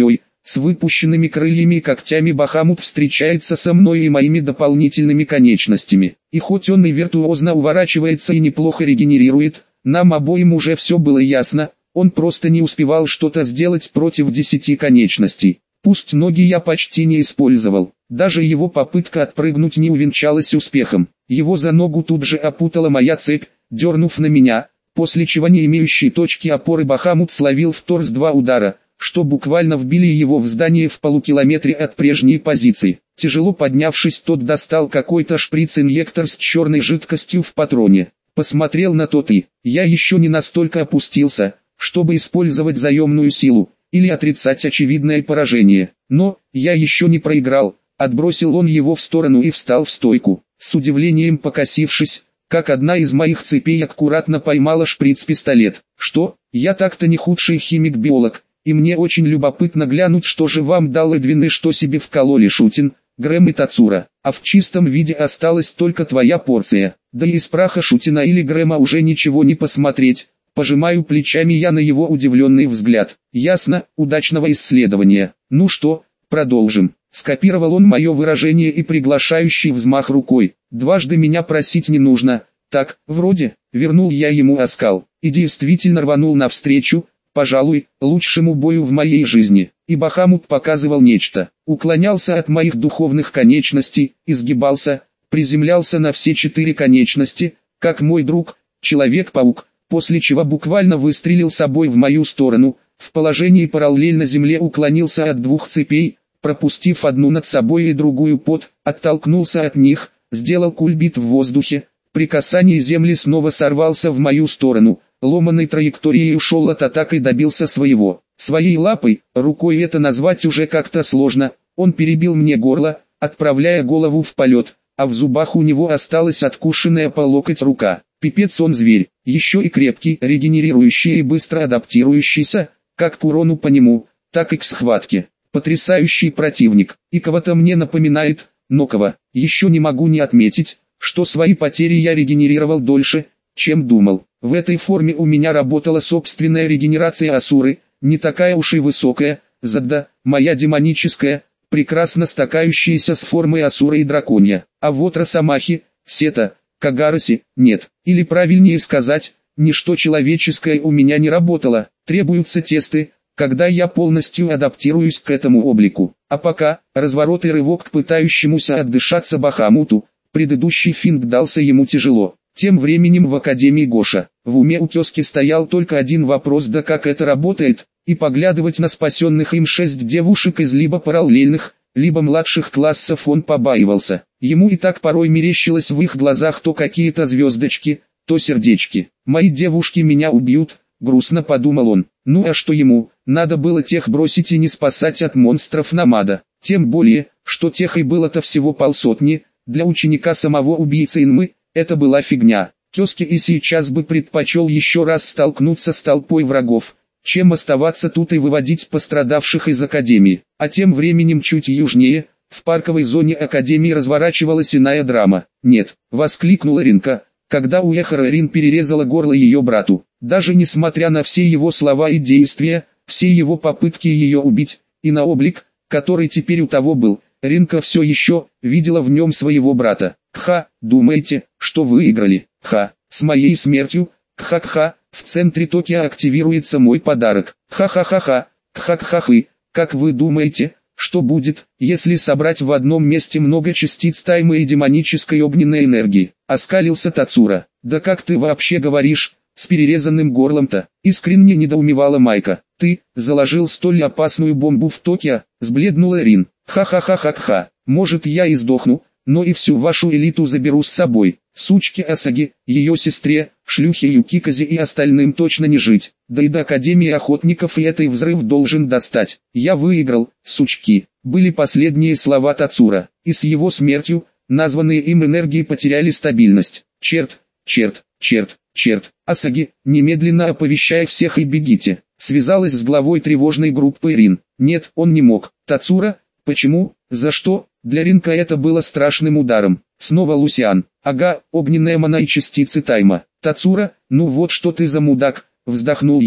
С выпущенными крыльями и когтями Бахамут встречается со мной и моими дополнительными конечностями. И хоть он и виртуозно уворачивается и неплохо регенерирует, нам обоим уже все было ясно, он просто не успевал что-то сделать против десяти конечностей. Пусть ноги я почти не использовал, даже его попытка отпрыгнуть не увенчалась успехом. Его за ногу тут же опутала моя цепь, дернув на меня, после чего не имеющий точки опоры Бахамут словил в торс два удара, что буквально вбили его в здание в полукилометре от прежней позиции. Тяжело поднявшись, тот достал какой-то шприц-инъектор с черной жидкостью в патроне. Посмотрел на тот и, я еще не настолько опустился, чтобы использовать заемную силу, или отрицать очевидное поражение. Но, я еще не проиграл, отбросил он его в сторону и встал в стойку, с удивлением покосившись, как одна из моих цепей аккуратно поймала шприц-пистолет. Что, я так-то не худший химик-биолог, и мне очень любопытно глянуть, что же вам дал Эдвин и что себе вкололи Шутин, Грэм и Тацура, а в чистом виде осталась только твоя порция, да и из праха Шутина или Грэма уже ничего не посмотреть. Пожимаю плечами я на его удивленный взгляд. Ясно, удачного исследования. Ну что, продолжим. Скопировал он мое выражение и приглашающий взмах рукой. Дважды меня просить не нужно. Так, вроде, вернул я ему оскал. И действительно рванул навстречу, пожалуй, лучшему бою в моей жизни. И Бахамут показывал нечто. Уклонялся от моих духовных конечностей, изгибался, приземлялся на все четыре конечности, как мой друг, Человек-паук, после чего буквально выстрелил собой в мою сторону, в положении параллельно земле уклонился от двух цепей, пропустив одну над собой и другую под, оттолкнулся от них, сделал кульбит в воздухе, при касании земли снова сорвался в мою сторону, ломаной траекторией ушел от атак и добился своего. Своей лапой, рукой это назвать уже как-то сложно, он перебил мне горло, отправляя голову в полет, а в зубах у него осталась откушенная по локоть рука. Пипец он зверь, еще и крепкий, регенерирующий и быстро адаптирующийся, как к урону по нему, так и к схватке. Потрясающий противник, и кого-то мне напоминает, но кого, еще не могу не отметить, что свои потери я регенерировал дольше, чем думал. В этой форме у меня работала собственная регенерация Асуры, не такая уж и высокая, зада, моя демоническая, прекрасно стакающаяся с формой Асуры и драконья. А вот Росомахи, Сета, Кагараси, нет, или правильнее сказать, ничто человеческое у меня не работало, требуются тесты, когда я полностью адаптируюсь к этому облику. А пока, разворот и рывок к пытающемуся отдышаться Бахамуту, предыдущий финт дался ему тяжело. Тем временем в Академии Гоша, в уме у тезки стоял только один вопрос: да как это работает, и поглядывать на спасенных им шесть девушек из либо параллельных, либо младших классов он побаивался. Ему и так порой мерещилось в их глазах то какие-то звездочки, то сердечки. «Мои девушки меня убьют», — грустно подумал он. Ну а что ему, надо было тех бросить и не спасать от монстров Намада. Тем более, что тех и было-то всего полсотни, для ученика самого убийцы Инмы, это была фигня. Кёски и сейчас бы предпочел еще раз столкнуться с толпой врагов, чем оставаться тут и выводить пострадавших из Академии. А тем временем чуть южнее, в парковой зоне Академии разворачивалась иная драма. «Нет!» — воскликнула Ринка, когда Уэхара Рин перерезала горло ее брату. Даже несмотря на все его слова и действия, все его попытки ее убить, и на облик, который теперь у того был, Ринка все еще видела в нем своего брата. «Ха, думаете, что выиграли? Ха, с моей смертью, кха-кха, в центре Токио активируется мой подарок. Ха-ха-ха-ха, кха-кха-хы, как вы думаете, что будет, если собрать в одном месте много частиц таймы и демонической огненной энергии?» Оскалился Тацура. «Да как ты вообще говоришь, с перерезанным горлом-то?» Искренне недоумевала Майка. «Ты, заложил столь опасную бомбу в Токио?» Сбледнула Рин. «Ха-ха-ха-ха-ха, может я и сдохну, но и всю вашу элиту заберу с собой. Сучке Асаги, ее сестре, шлюхе Юкиказе и остальным точно не жить. Да и до Академии Охотников и этой взрыв должен достать. Я выиграл, сучки», были последние слова Тацура. И с его смертью, названные им энергии потеряли стабильность. «Черт, черт, черт, черт, Асаги, немедленно оповещай всех и бегите», связалась с главой тревожной группы Рин. Нет, он не мог. Тацура, почему, за что? Для Ринка это было страшным ударом. Снова Лусиан. Ага, огненная мана и частицы тайма. Тацура, ну вот что ты за мудак, вздохнул я,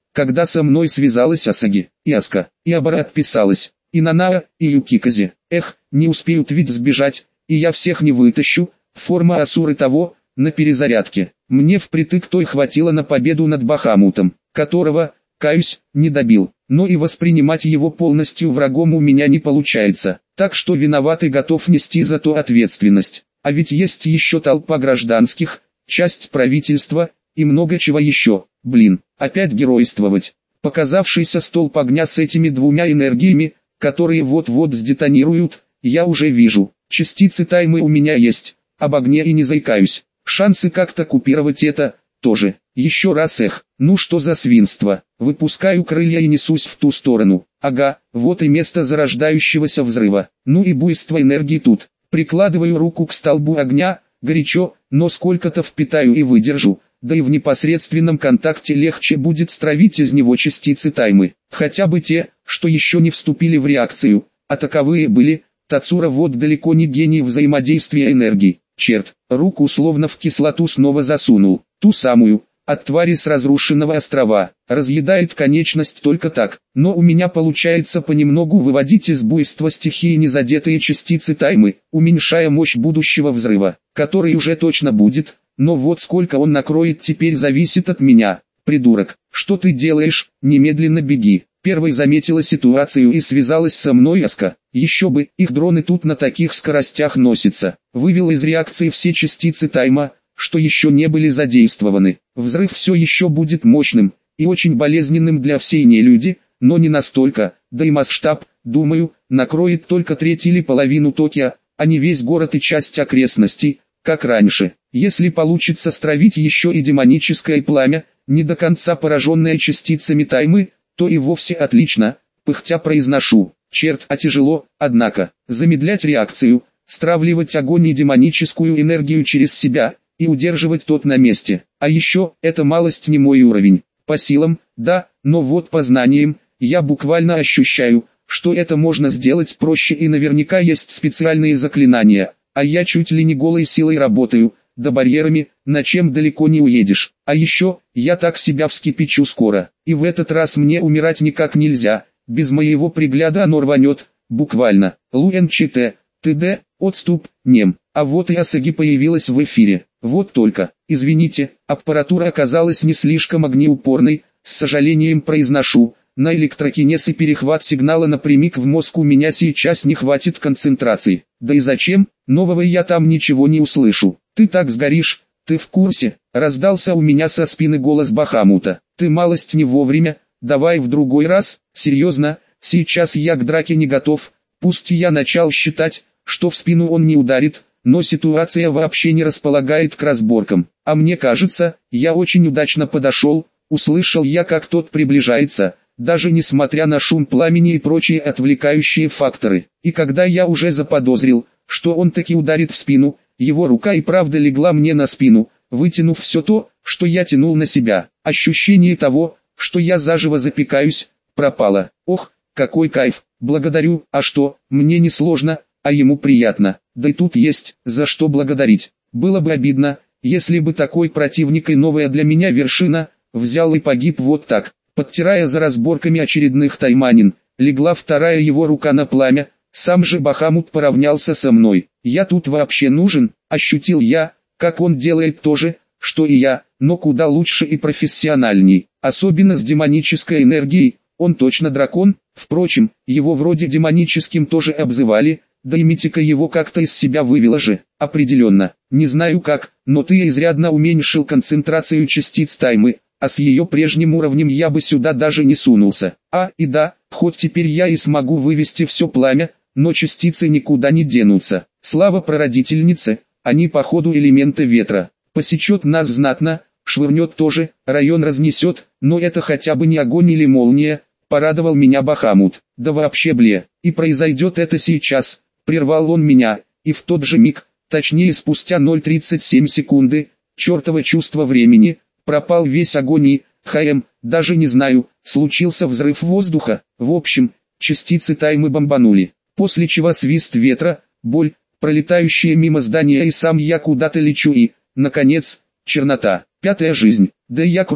когда со мной связалась Асаги, и Аска, и Абара отписалась, и Нанаа, и Юкикази. Эх, не успеют ведь сбежать, и я всех не вытащу, форма Асуры того, на перезарядке. Мне впритык той хватило на победу над Бахамутом, которого, каюсь, не добил, но и воспринимать его полностью врагом у меня не получается, так что виноват и готов нести за то ответственность. А ведь есть еще толпа гражданских, часть правительства, и много чего еще. Блин, опять геройствовать. Показавшийся столб огня с этими двумя энергиями, которые вот-вот сдетонируют, я уже вижу. Частицы таймы у меня есть, об огне и не заикаюсь. Шансы как-то купировать это, тоже. Еще раз эх, ну что за свинство. Выпускаю крылья и несусь в ту сторону. Ага, вот и место зарождающегося взрыва. Ну и буйство энергии тут. Прикладываю руку к столбу огня, горячо, но сколько-то впитаю и выдержу. Да и в непосредственном контакте легче будет стравить из него частицы таймы. Хотя бы те, что еще не вступили в реакцию, а таковые были. Тацура вот далеко не гений взаимодействия энергий. Черт, руку словно в кислоту снова засунул. Ту самую, от твари с разрушенного острова. Разъедает конечность только так. Но у меня получается понемногу выводить из буйства стихии незадетые частицы таймы, уменьшая мощь будущего взрыва, который уже точно будет. Но вот сколько он накроет теперь зависит от меня. Придурок, что ты делаешь? Немедленно беги. Первой заметила ситуацию и связалась со мной Аска. Еще бы, их дроны тут на таких скоростях носятся. Вывел из реакции все частицы тайма, что еще не были задействованы. Взрыв все еще будет мощным и очень болезненным для всей нелюди, но не настолько, да и масштаб, думаю, накроет только треть или половину Токио, а не весь город и часть окрестностей, как раньше. Если получится стравить еще и демоническое пламя, не до конца пораженное частицами таймы, то и вовсе отлично, пыхтя произношу. Черт, а тяжело, однако, замедлять реакцию, стравливать огонь и демоническую энергию через себя, и удерживать тот на месте. А еще, это малость не мой уровень. По силам, да, но вот по знаниям, я буквально ощущаю, что это можно сделать проще и наверняка есть специальные заклинания, а я чуть ли не голой силой работаю, да барьерами, на чем далеко не уедешь. А еще, я так себя вскипячу скоро, и в этот раз мне умирать никак нельзя, без моего пригляда оно рванет, буквально. ЛУНЧТ, ТД, отступ, нем. А вот и Асаги появилась в эфире. Вот только, извините, аппаратура оказалась не слишком огнеупорной, с сожалением произношу, на электрокинез и перехват сигнала напрямик в мозг у меня сейчас не хватит концентрации. Да и зачем, нового я там ничего не услышу. Ты так сгоришь, ты в курсе? Раздался у меня со спины голос Бахамута. Ты малость не вовремя, давай в другой раз, серьезно, сейчас я к драке не готов, пусть я начал считать, что в спину он не ударит, но ситуация вообще не располагает к разборкам. А мне кажется, я очень удачно подошел, услышал я, как тот приближается, даже несмотря на шум пламени и прочие отвлекающие факторы. И когда я уже заподозрил, что он таки ударит в спину, его рука и правда легла мне на спину, вытянув все то, что я тянул на себя. Ощущение того, что я заживо запекаюсь, пропало. Ох, какой кайф, благодарю, а что, мне не сложно, а ему приятно. Да и тут есть, за что благодарить. Было бы обидно, если бы такой противник и новая для меня вершина, взял и погиб вот так. Подтирая за разборками очередных тайманин, легла вторая его рука на пламя, сам же Бахамут поравнялся со мной. Я тут вообще нужен, ощутил я, как он делает то же, что и я, но куда лучше и профессиональней, особенно с демонической энергией, он точно дракон, впрочем, его вроде демоническим тоже обзывали, да и митика его как-то из себя вывела же, определенно, не знаю как, но ты изрядно уменьшил концентрацию частиц таймы, а с ее прежним уровнем я бы сюда даже не сунулся. А, и да, хоть теперь я и смогу вывести все пламя, но частицы никуда не денутся. Слава прародительнице, они походу элементы ветра. Посечет нас знатно, швырнет тоже, район разнесет, но это хотя бы не огонь или молния, порадовал меня Бахамут. Да вообще бле, и произойдет это сейчас, прервал он меня, и в тот же миг, точнее спустя ноль целых тридцать семь секунды, чертово чувство времени, пропал весь огонь и, хм, даже не знаю, случился взрыв воздуха, в общем, частицы таймы бомбанули, после чего свист ветра, боль, пролетающая мимо здания и сам я куда-то лечу и, наконец, чернота, пятая жизнь, да я крут,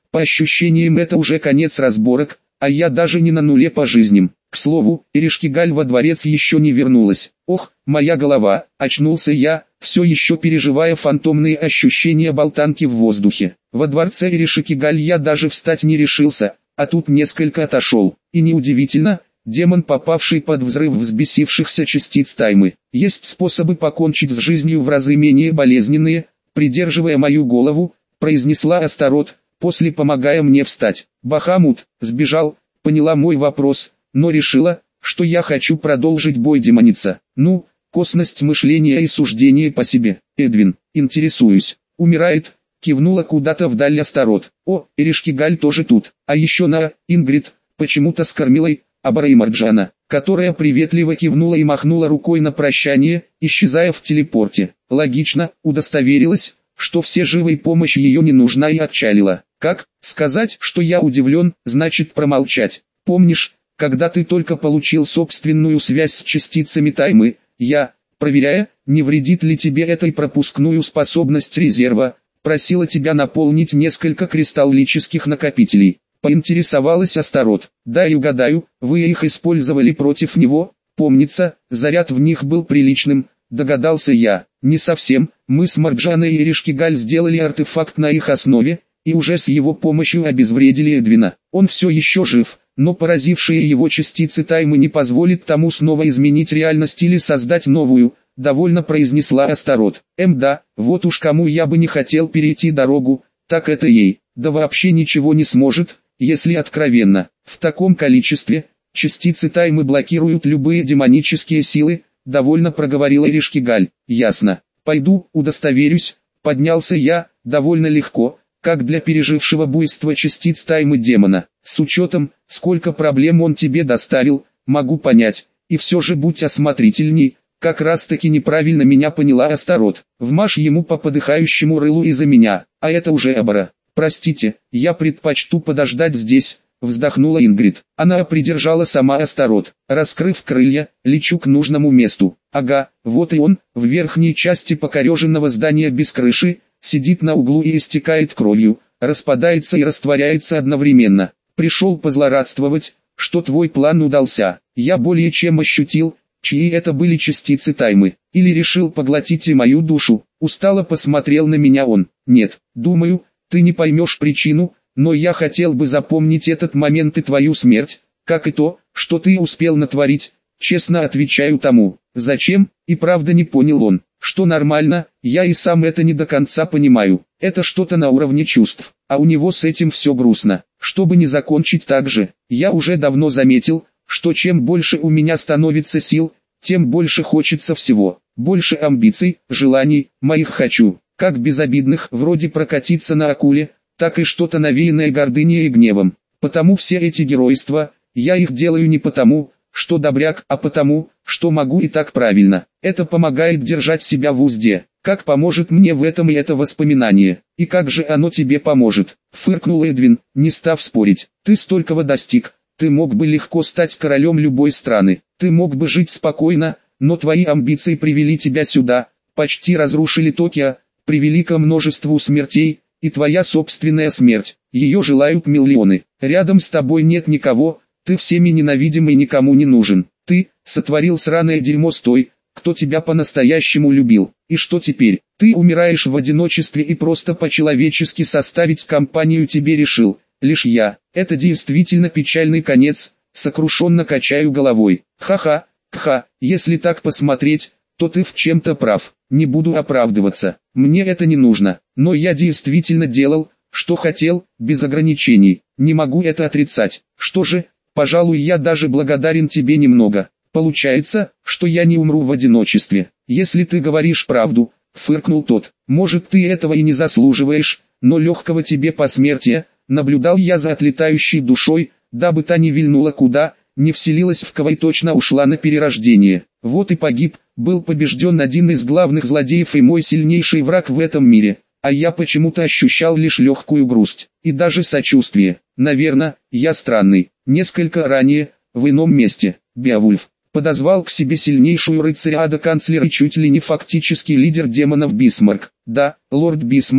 По ощущениям это уже конец разборок, а я даже не на нуле по жизням. К слову, Эришкигаль во дворец еще не вернулась. Ох, моя голова, очнулся я, все еще переживая фантомные ощущения болтанки в воздухе. Во дворце Эришкигаль я даже встать не решился, а тут несколько отошел. И неудивительно, демон, попавший под взрыв взбесившихся частиц таймы. Есть способы покончить с жизнью в разы менее болезненные, придерживая мою голову, произнесла Астарот, после помогая мне встать. Бахамут сбежал, поняла мой вопрос, но решила, что я хочу продолжить бой демоница. Ну, косность мышления и суждения по себе. Эдвин, интересуюсь, умирает, кивнула куда-то вдаль Астарот. О, Эришкигаль тоже тут. А еще на, Ингрид, почему-то с кормилой, Абара и Марджана, которая приветливо кивнула и махнула рукой на прощание, исчезая в телепорте. Логично, удостоверилась, что все живы и помощь ее не нужна, и отчалила. Как сказать, что я удивлен, значит промолчать. Помнишь, когда ты только получил собственную связь с частицами таймы, я, проверяя, не вредит ли тебе этой пропускную способность резерва, просила тебя наполнить несколько кристаллических накопителей. Поинтересовалась Астарот. Да и угадаю, вы их использовали против него? Помнится, заряд в них был приличным, догадался я. Не совсем, мы с Марджаной и Эришкигаль сделали артефакт на их основе, и уже с его помощью обезвредили Эдвина. Он все еще жив, но поразившие его частицы таймы не позволит тому снова изменить реальность или создать новую, довольно произнесла Астарот. Эм да, вот уж кому я бы не хотел перейти дорогу, так это ей. Да вообще ничего не сможет, если откровенно. В таком количестве, частицы таймы блокируют любые демонические силы, довольно проговорила Эришкигаль. Ясно. Пойду, удостоверюсь. Поднялся я, довольно легко, как для пережившего буйство частиц таймы демона. С учетом, сколько проблем он тебе доставил, могу понять. И все же будь осмотрительней, как раз таки неправильно меня поняла Астарот. Вмажь ему по подыхающему рылу из-за меня, а это уже Абара. Простите, я предпочту подождать здесь, вздохнула Ингрид. Она придержала сама Астарот. Раскрыв крылья, лечу к нужному месту. Ага, вот и он, в верхней части покореженного здания без крыши, сидит на углу и истекает кровью, распадается и растворяется одновременно. Пришел позлорадствовать, что твой план удался. Я более чем ощутил, чьи это были частицы таймы. Или решил поглотить и мою душу. Устало посмотрел на меня он. Нет, думаю, ты не поймешь причину, но я хотел бы запомнить этот момент и твою смерть, как и то, что ты успел натворить. Честно отвечаю тому. Зачем? И правда не понял он. Что нормально, я и сам это не до конца понимаю. Это что-то на уровне чувств, а у него с этим все грустно. Чтобы не закончить так же, я уже давно заметил, что чем больше у меня становится сил, тем больше хочется всего. Больше амбиций, желаний, моих хочу. Как безобидных, вроде прокатиться на акуле, так и что-то навеянное гордыней и гневом. Потому все эти геройства, я их делаю не потому, что добряк, а потому, что могу и так правильно. Это помогает держать себя в узде. Как поможет мне в этом и это воспоминание? И как же оно тебе поможет? Фыркнул Эдвин, не став спорить. Ты столького достиг, ты мог бы легко стать королем любой страны. Ты мог бы жить спокойно, но твои амбиции привели тебя сюда, почти разрушили Токио, привели ко множеству смертей, и твоя собственная смерть. Ее желают миллионы. Рядом с тобой нет никого, ты всеми ненавидим и никому не нужен. Ты сотворил сраное дерьмо с той, кто тебя по-настоящему любил. И что теперь? Ты умираешь в одиночестве и просто по-человечески составить компанию тебе решил. Лишь я. Это действительно печальный конец. Сокрушенно качаю головой. Ха-ха, кха, если так посмотреть, то ты в чем-то прав. Не буду оправдываться. Мне это не нужно. Но я действительно делал, что хотел, без ограничений. Не могу это отрицать. Что же, пожалуй, я даже благодарен тебе немного. Получается, что я не умру в одиночестве. Если ты говоришь правду, фыркнул тот. Может, ты этого и не заслуживаешь, но легкого тебе посмертия. Наблюдал я за отлетающей душой, дабы та не вильнула куда, не вселилась в кого и точно ушла на перерождение. Вот и погиб, был побежден один из главных злодеев и мой сильнейший враг в этом мире, а я почему-то ощущал лишь легкую грусть, и даже сочувствие. Наверное, я странный. Несколько ранее, в ином месте, Беовульф подозвал к себе сильнейшую рыцаря ада канцлера и чуть ли не фактический лидер демонов Бисмарк. Да, лорд Бисмарк,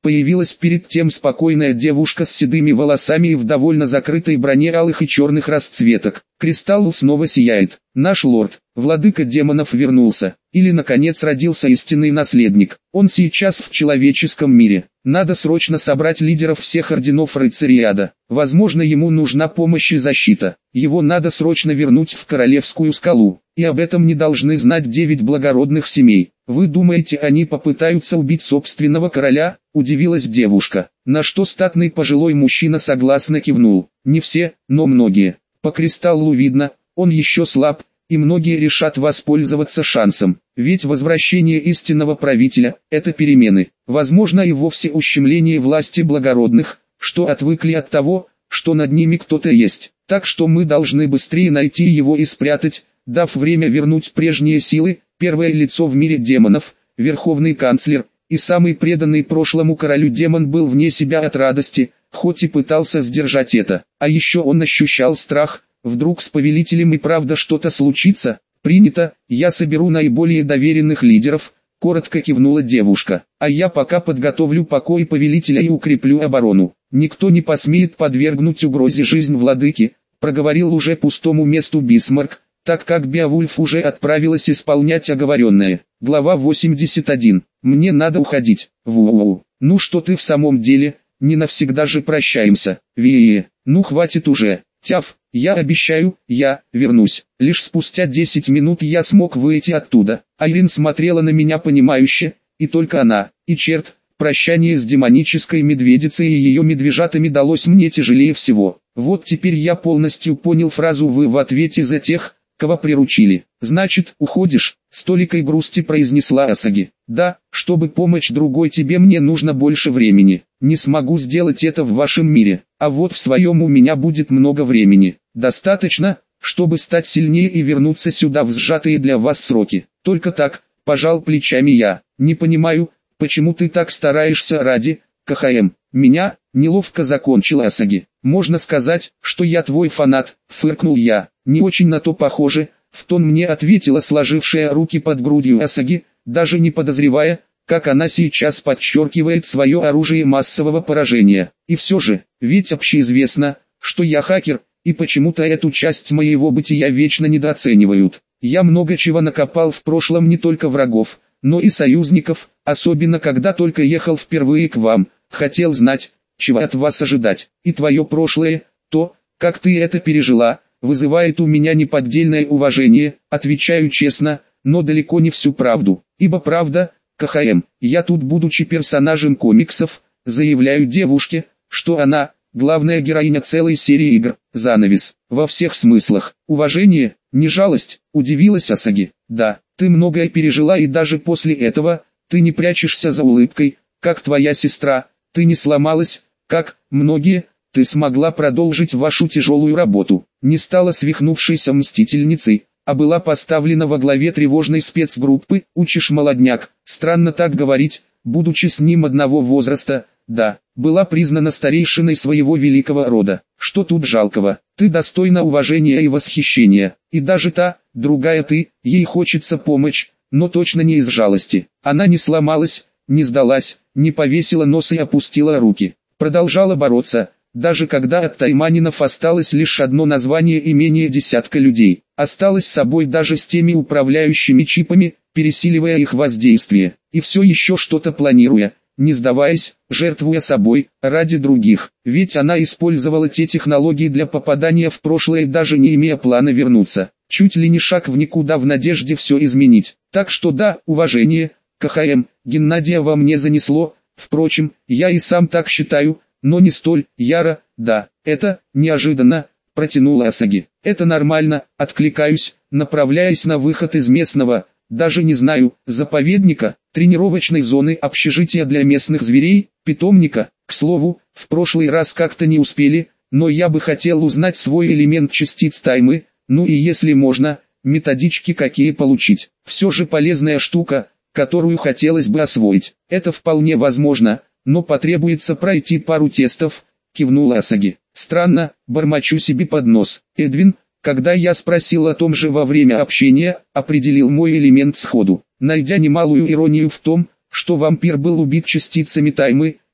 появилась перед тем спокойная девушка с седыми волосами и в довольно закрытой броне алых и черных расцветок. Кристалл снова сияет. Наш лорд, владыка демонов, вернулся. Или наконец родился истинный наследник. Он сейчас в человеческом мире. Надо срочно собрать лидеров всех орденов рыцарей ада. Возможно, ему нужна помощь и защита. Его надо срочно вернуть в Королевскую скалу. И об этом не должны знать девять благородных семей. Вы думаете, они попытаются убить собственного короля? Удивилась девушка. На что статный пожилой мужчина согласно кивнул. Не все, но многие. По кристаллу видно, он еще слаб, и многие решат воспользоваться шансом. Ведь возвращение истинного правителя – это перемены. Возможно, и вовсе ущемление власти благородных, что отвыкли от того, что над ними кто-то есть. Так что мы должны быстрее найти его и спрятать, дав время вернуть прежние силы. Первое лицо в мире демонов, верховный канцлер, и самый преданный прошлому королю демон был вне себя от радости, хоть и пытался сдержать это. А еще он ощущал страх, вдруг с повелителем и правда что-то случится. Принято, я соберу наиболее доверенных лидеров, коротко кивнула девушка. А я пока подготовлю покой повелителя и укреплю оборону. Никто не посмеет подвергнуть угрозе жизнь владыки, проговорил уже пустому месту Бисмарк, так как Беовульф уже отправилась исполнять оговоренное. Глава восемьдесят один. Мне надо уходить. Ву-у-у. Ну что ты в самом деле, не навсегда же прощаемся. Ви-е, ну хватит уже. Тяф, я обещаю, я вернусь. Лишь спустя десять минут я смог выйти оттуда. Айрин смотрела на меня понимающе, и только она, и черт, прощание с демонической медведицей и ее медвежатами далось мне тяжелее всего. Вот теперь я полностью понял фразу «вы» в ответе за тех, кого приручили. Значит, уходишь, с толикой грусти произнесла Асаги. Да, чтобы помочь другой тебе мне нужно больше времени. Не смогу сделать это в вашем мире, а вот в своем у меня будет много времени. Достаточно, чтобы стать сильнее и вернуться сюда в сжатые для вас сроки. Только так, пожал плечами я. Не понимаю, почему ты так стараешься ради КХМ. Меня, неловко закончила Асаги. Можно сказать, что я твой фанат, фыркнул я. Не очень на то похоже, в тон мне ответила сложившая руки под грудью Асаги, даже не подозревая, как она сейчас подчеркивает свое оружие массового поражения. И все же, ведь общеизвестно, что я хакер, и почему-то эту часть моего бытия вечно недооценивают. Я много чего накопал в прошлом, не только врагов, но и союзников, особенно когда только ехал впервые к вам. Хотел знать, чего от вас ожидать. И твое прошлое, то, как ты это пережила, вызывает у меня неподдельное уважение, отвечаю честно, но далеко не всю правду. Ибо правда, КХМ, я тут будучи персонажем комиксов, заявляю девушке, что она, главная героиня целой серии игр, занавес, во всех смыслах. Уважение, не жалость, удивилась Асаги. Да, ты многое пережила и даже после этого, ты не прячешься за улыбкой, как твоя сестра, ты не сломалась, как многие, ты смогла продолжить вашу тяжелую работу, не стала свихнувшейся мстительницей, а была поставлена во главе тревожной спецгруппы, учишь молодняк, странно так говорить, будучи с ним одного возраста, да, была признана старейшиной своего великого рода. Что тут жалкого? Ты достойна уважения и восхищения, и даже та, другая ты, ей хочется помочь, но точно не из жалости. Она не сломалась, не сдалась, не повесила нос и опустила руки. Продолжала бороться, даже когда от тайманинов осталось лишь одно название и менее десятка людей. Осталась с собой даже с теми управляющими чипами, пересиливая их воздействие, и все еще что-то планируя, не сдаваясь, жертвуя собой, ради других. Ведь она использовала те технологии для попадания в прошлое, даже не имея плана вернуться. Чуть ли не шаг в никуда в надежде все изменить. Так что да, уважение, КХМ, Геннадия во мне занесло, впрочем, я и сам так считаю, но не столь яро, да, это, неожиданно, протянула Асаги. Это нормально, откликаюсь, направляясь на выход из местного, даже не знаю, заповедника, тренировочной зоны, общежития для местных зверей, питомника. К слову, в прошлый раз как-то не успели, но я бы хотел узнать свой элемент частиц таймы, ну и если можно, методички какие получить. Все же полезная штука, которую хотелось бы освоить. Это вполне возможно, но потребуется пройти пару тестов, кивнула Асаги. Странно, бормочу себе под нос. Эдвин, когда я спросил о том же во время общения, определил мой элемент сходу. Найдя немалую иронию в том, что вампир был убит частицами таймы,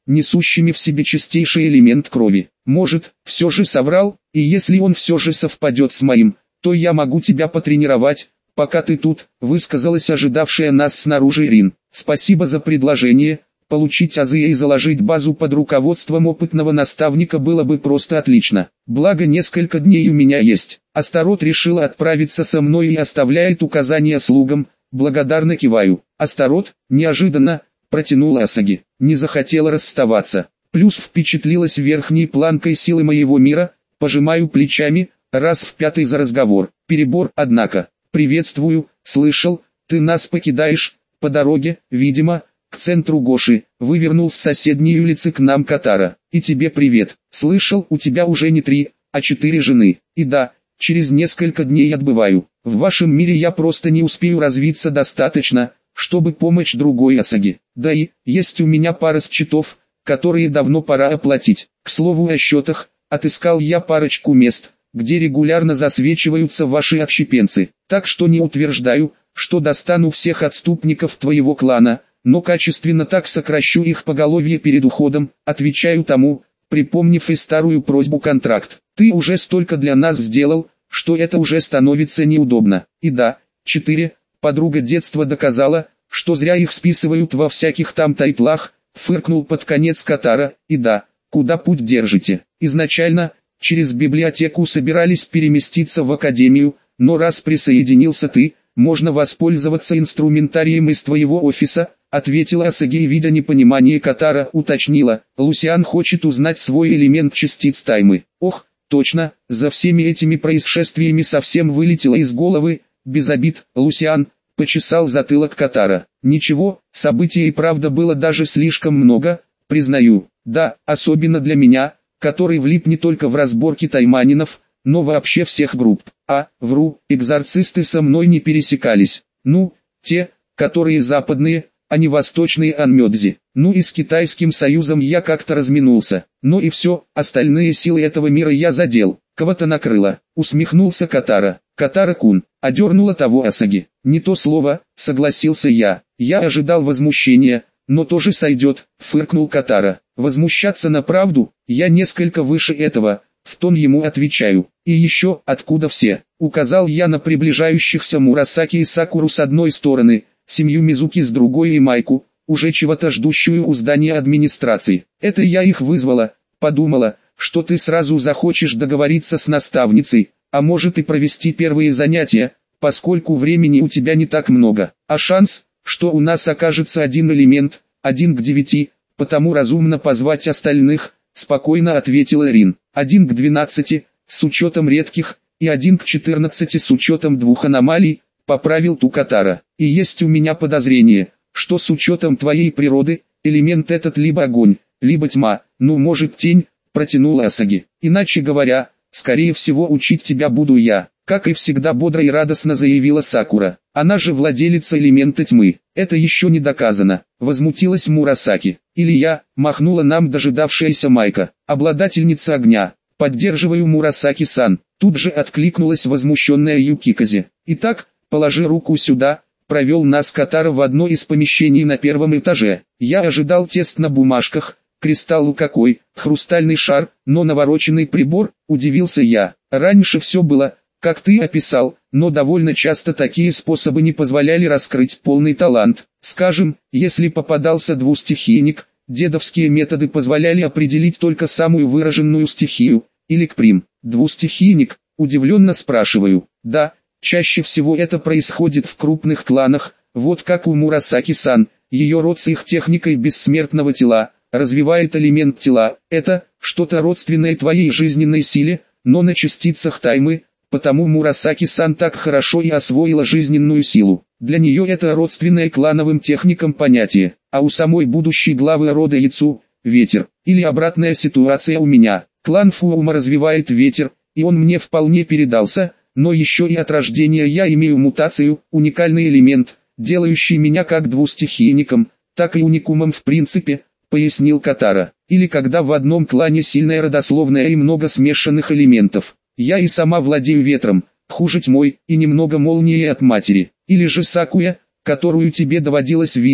несущими в себе чистейший элемент крови. Может, все же соврал, и если он все же совпадет с моим, то я могу тебя потренировать, пока ты тут, высказалась ожидавшая нас снаружи Рин. Спасибо за предложение. Получить азы и заложить базу под руководством опытного наставника было бы просто отлично. Благо несколько дней у меня есть. Астарот решила отправиться со мной и оставляет указания слугам. Благодарно киваю. Астарот, неожиданно, протянула Асаги. Не захотела расставаться. Плюс впечатлилась верхней планкой силы моего мира. Пожимаю плечами, раз в пятый за разговор. Перебор, однако. Приветствую, слышал, ты нас покидаешь, по дороге, видимо, к центру Гоши, вывернул с соседней улицы к нам Катара. И тебе привет. Слышал, у тебя уже не три, а четыре жены. И да, через несколько дней отбываю. В вашем мире я просто не успею развиться достаточно, чтобы помочь другой Асаги. Да и, есть у меня пара счетов, которые давно пора оплатить. К слову о счетах, отыскал я парочку мест, где регулярно засвечиваются ваши отщепенцы. Так что не утверждаю, что достану всех отступников твоего клана, но качественно так сокращу их поголовье перед уходом, отвечаю тому, припомнив и старую просьбу контракт. Ты уже столько для нас сделал, что это уже становится неудобно. И да, четыре, подруга детства доказала, что зря их списывают во всяких там тайтлах, фыркнул под конец Катара. И да, куда путь держите? Изначально, через библиотеку собирались переместиться в академию, но раз присоединился ты, можно воспользоваться инструментарием из твоего офиса, ответила Асаги и, видя непонимание Катара, уточнила. Лусиан хочет узнать свой элемент частиц таймы. Ох, точно, за всеми этими происшествиями совсем вылетело из головы. Без обид, Лусиан, почесал затылок Катара. Ничего, событий и правда было даже слишком много, признаю. Да, особенно для меня, который влип не только в разборки тайманинов, но вообще всех групп. А, вру, экзорцисты со мной не пересекались. Ну, те, которые западные, а не восточные анмёдзи. Ну и с Китайским союзом я как-то разминулся. Но и все, остальные силы этого мира я задел. Кого-то накрыло. Усмехнулся Катара. Катара-кун, одернула того Асаги. Не то слово, согласился я. Я ожидал возмущения, но тоже сойдет, фыркнул Катара. Возмущаться на правду, я несколько выше этого, в тон ему отвечаю. И еще, откуда все? Указал я на приближающихся Мурасаки и Сакуру с одной стороны, семью Мизуки с другой и Майку, уже чего-то ждущую у здания администрации. Это я их вызвала, подумала, что ты сразу захочешь договориться с наставницей, а может и провести первые занятия, поскольку времени у тебя не так много. А шанс, что у нас окажется один элемент, один к девяти, потому разумно позвать остальных, спокойно ответила Рин. Один к двенадцати, с учетом редких, и один к четырнадцати с учетом двух аномалий, поправил Тукатара. И есть у меня подозрение, что с учетом твоей природы, элемент этот либо огонь, либо тьма, ну может тень, протянула Асаги. Иначе говоря, скорее всего учить тебя буду я, как и всегда бодро и радостно заявила Сакура. Она же владелица элемента тьмы. Это еще не доказано, возмутилась Мурасаки. Или я, махнула нам дожидавшаяся Майка, обладательница огня. Поддерживаю Мурасаки-сан. Тут же откликнулась возмущенная Юкикази. Итак, положи руку сюда, провел нас Катара в одно из помещений на первом этаже. Я ожидал тест на бумажках, кристалл какой, хрустальный шар, но навороченный прибор, удивился я. Раньше все было, как ты описал, но довольно часто такие способы не позволяли раскрыть полный талант. Скажем, если попадался двустихийник, дедовские методы позволяли определить только самую выраженную стихию, или кприм. Двустихийник, удивленно спрашиваю. Да, чаще всего это происходит в крупных кланах, вот как у Мурасаки-сан, ее род с их техникой бессмертного тела, развивает элемент тела. Это, что-то родственное твоей жизненной силе, но на частицах таймы, потому Мурасаки-сан так хорошо и освоила жизненную силу. Для нее это родственное клановым техникам понятие, а у самой будущей главы рода Яцу – ветер. Или обратная ситуация у меня. Клан Фуума развивает ветер, и он мне вполне передался, но еще и от рождения я имею мутацию, уникальный элемент, делающий меня как двустихийником, так и уникумом в принципе, пояснил Катара. Или когда в одном клане сильная родословная и много смешанных элементов. Я и сама владею ветром, хуже тьмой, и немного молнией от матери. Или же Сакуя, которую тебе доводилось видеть,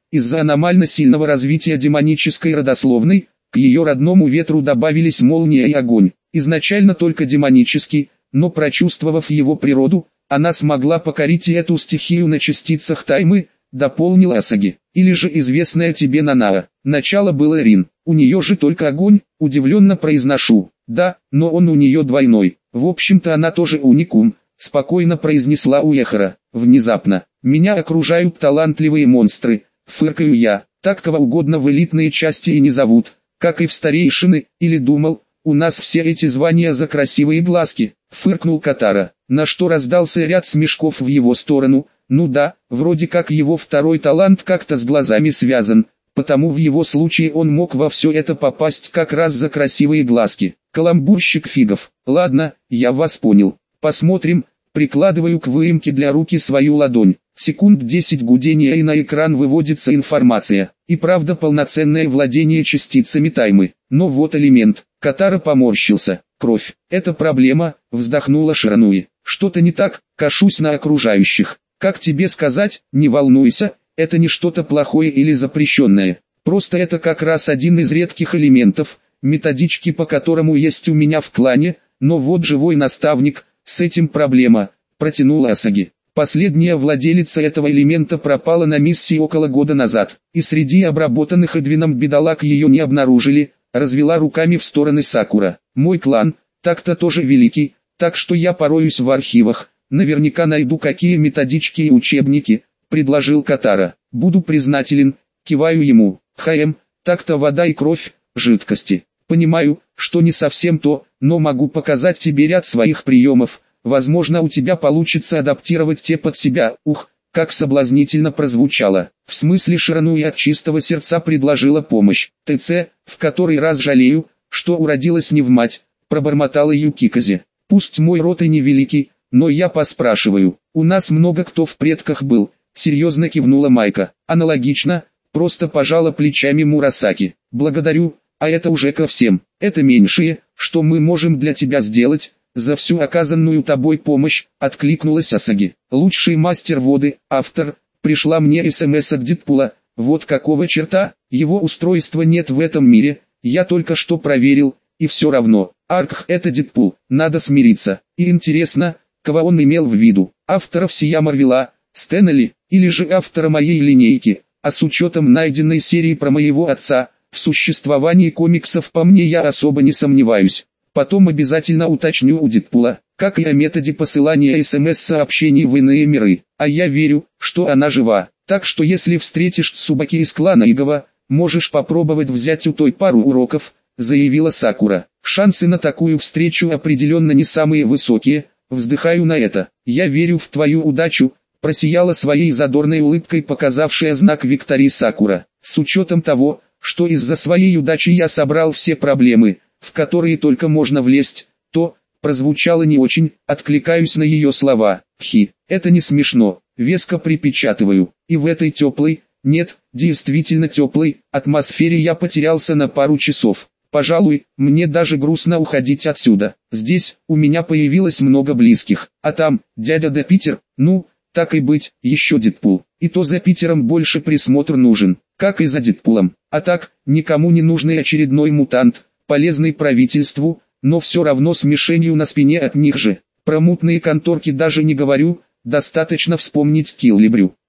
Из-за аномально сильного развития демонической родословной, к ее родному ветру добавились молния и огонь. Изначально только демонический, но прочувствовав его природу, она смогла покорить и эту стихию на частицах таймы, дополнил Асаги. Или же известная тебе Нанаа. Начало было Рин, у нее же только огонь, удивленно произношу. Да, но он у нее двойной. В общем-то она тоже уникум, спокойно произнесла Уэхара. Внезапно, меня окружают талантливые монстры, фыркаю я. Так кого угодно в элитные части и не зовут, как и в старейшины, или думал, у нас все эти звания за красивые глазки, фыркнул Катара, на что раздался ряд смешков в его сторону. Ну да, вроде как его второй талант как-то с глазами связан, потому в его случае он мог во все это попасть как раз за красивые глазки. Каламбурщик фигов. Ладно, я вас понял. Посмотрим. Прикладываю к выемке для руки свою ладонь. Секунд десять гудения и на экран выводится информация. И правда полноценное владение частицами таймы. Но вот элемент. Катара поморщился. Кровь. Это проблема, вздохнула Ширануи. Что-то не так, кашусь на окружающих. Как тебе сказать, не волнуйся, это не что-то плохое или запрещенное. Просто это как раз один из редких элементов, методички по которому есть у меня в клане, но вот живой наставник, с этим проблема, протянула Асаги. Последняя владелица этого элемента пропала на миссии около года назад, и среди обработанных Эдвином бедолаг ее не обнаружили, развела руками в стороны Сакура. Мой клан, так-то тоже великий, так что я пороюсь в архивах, наверняка найду какие методички и учебники, предложил Катара. Буду признателен, киваю ему. ХМ, так-то вода и кровь, жидкости. Понимаю, что не совсем то, но могу показать тебе ряд своих приемов. Возможно, у тебя получится адаптировать те под себя. Ух, как соблазнительно прозвучало. В смысле Ширануи от чистого сердца предложила помощь. ТЦ, в который раз жалею, что уродилась не в мать, пробормотала Юкиказе. Пусть мой род и невеликий, но я поспрашиваю. У нас много кто в предках был, серьезно кивнула Майка. Аналогично, просто пожала плечами Мурасаки. Благодарю, а это уже ко всем. Это меньшее, что мы можем для тебя сделать. За всю оказанную тобой помощь, откликнулась Асаги. Лучший мастер воды, автор, пришла мне смс от Дедпула. Вот какого черта, его устройства нет в этом мире, я только что проверил, и все равно. Аркх это Дедпул, надо смириться. И интересно, кого он имел в виду, автора всея Марвела, Стэна ли, или же автора моей линейки, а с учетом найденной серии про моего отца, в существовании комиксов по мне я особо не сомневаюсь. Потом обязательно уточню у Дедпула, как и о методе посылания смс-сообщений в иные миры, а я верю, что она жива, так что если встретишь Цубаки из клана Игова, можешь попробовать взять у той пару уроков, заявила Сакура. Шансы на такую встречу определенно не самые высокие, вздыхаю на это. Я верю в твою удачу, просияла своей задорной улыбкой показавшая знак Виктори Сакура. С учетом того, что из-за своей удачи я собрал все проблемы, в которые только можно влезть, то, прозвучало не очень, откликаюсь на ее слова. Хи, это не смешно, веско припечатываю, и в этой теплой, нет, действительно теплой, атмосфере я потерялся на пару часов. Пожалуй, мне даже грустно уходить отсюда. Здесь, у меня появилось много близких, а там, дядя да Питер, ну, так и быть, еще Дедпул. И то за Питером больше присмотр нужен, как и за Дедпулом. А так, никому не нужный очередной мутант, полезный правительству, но все равно с мишенью на спине от них же. Про мутные конторки даже не говорю, достаточно вспомнить Киллибрю.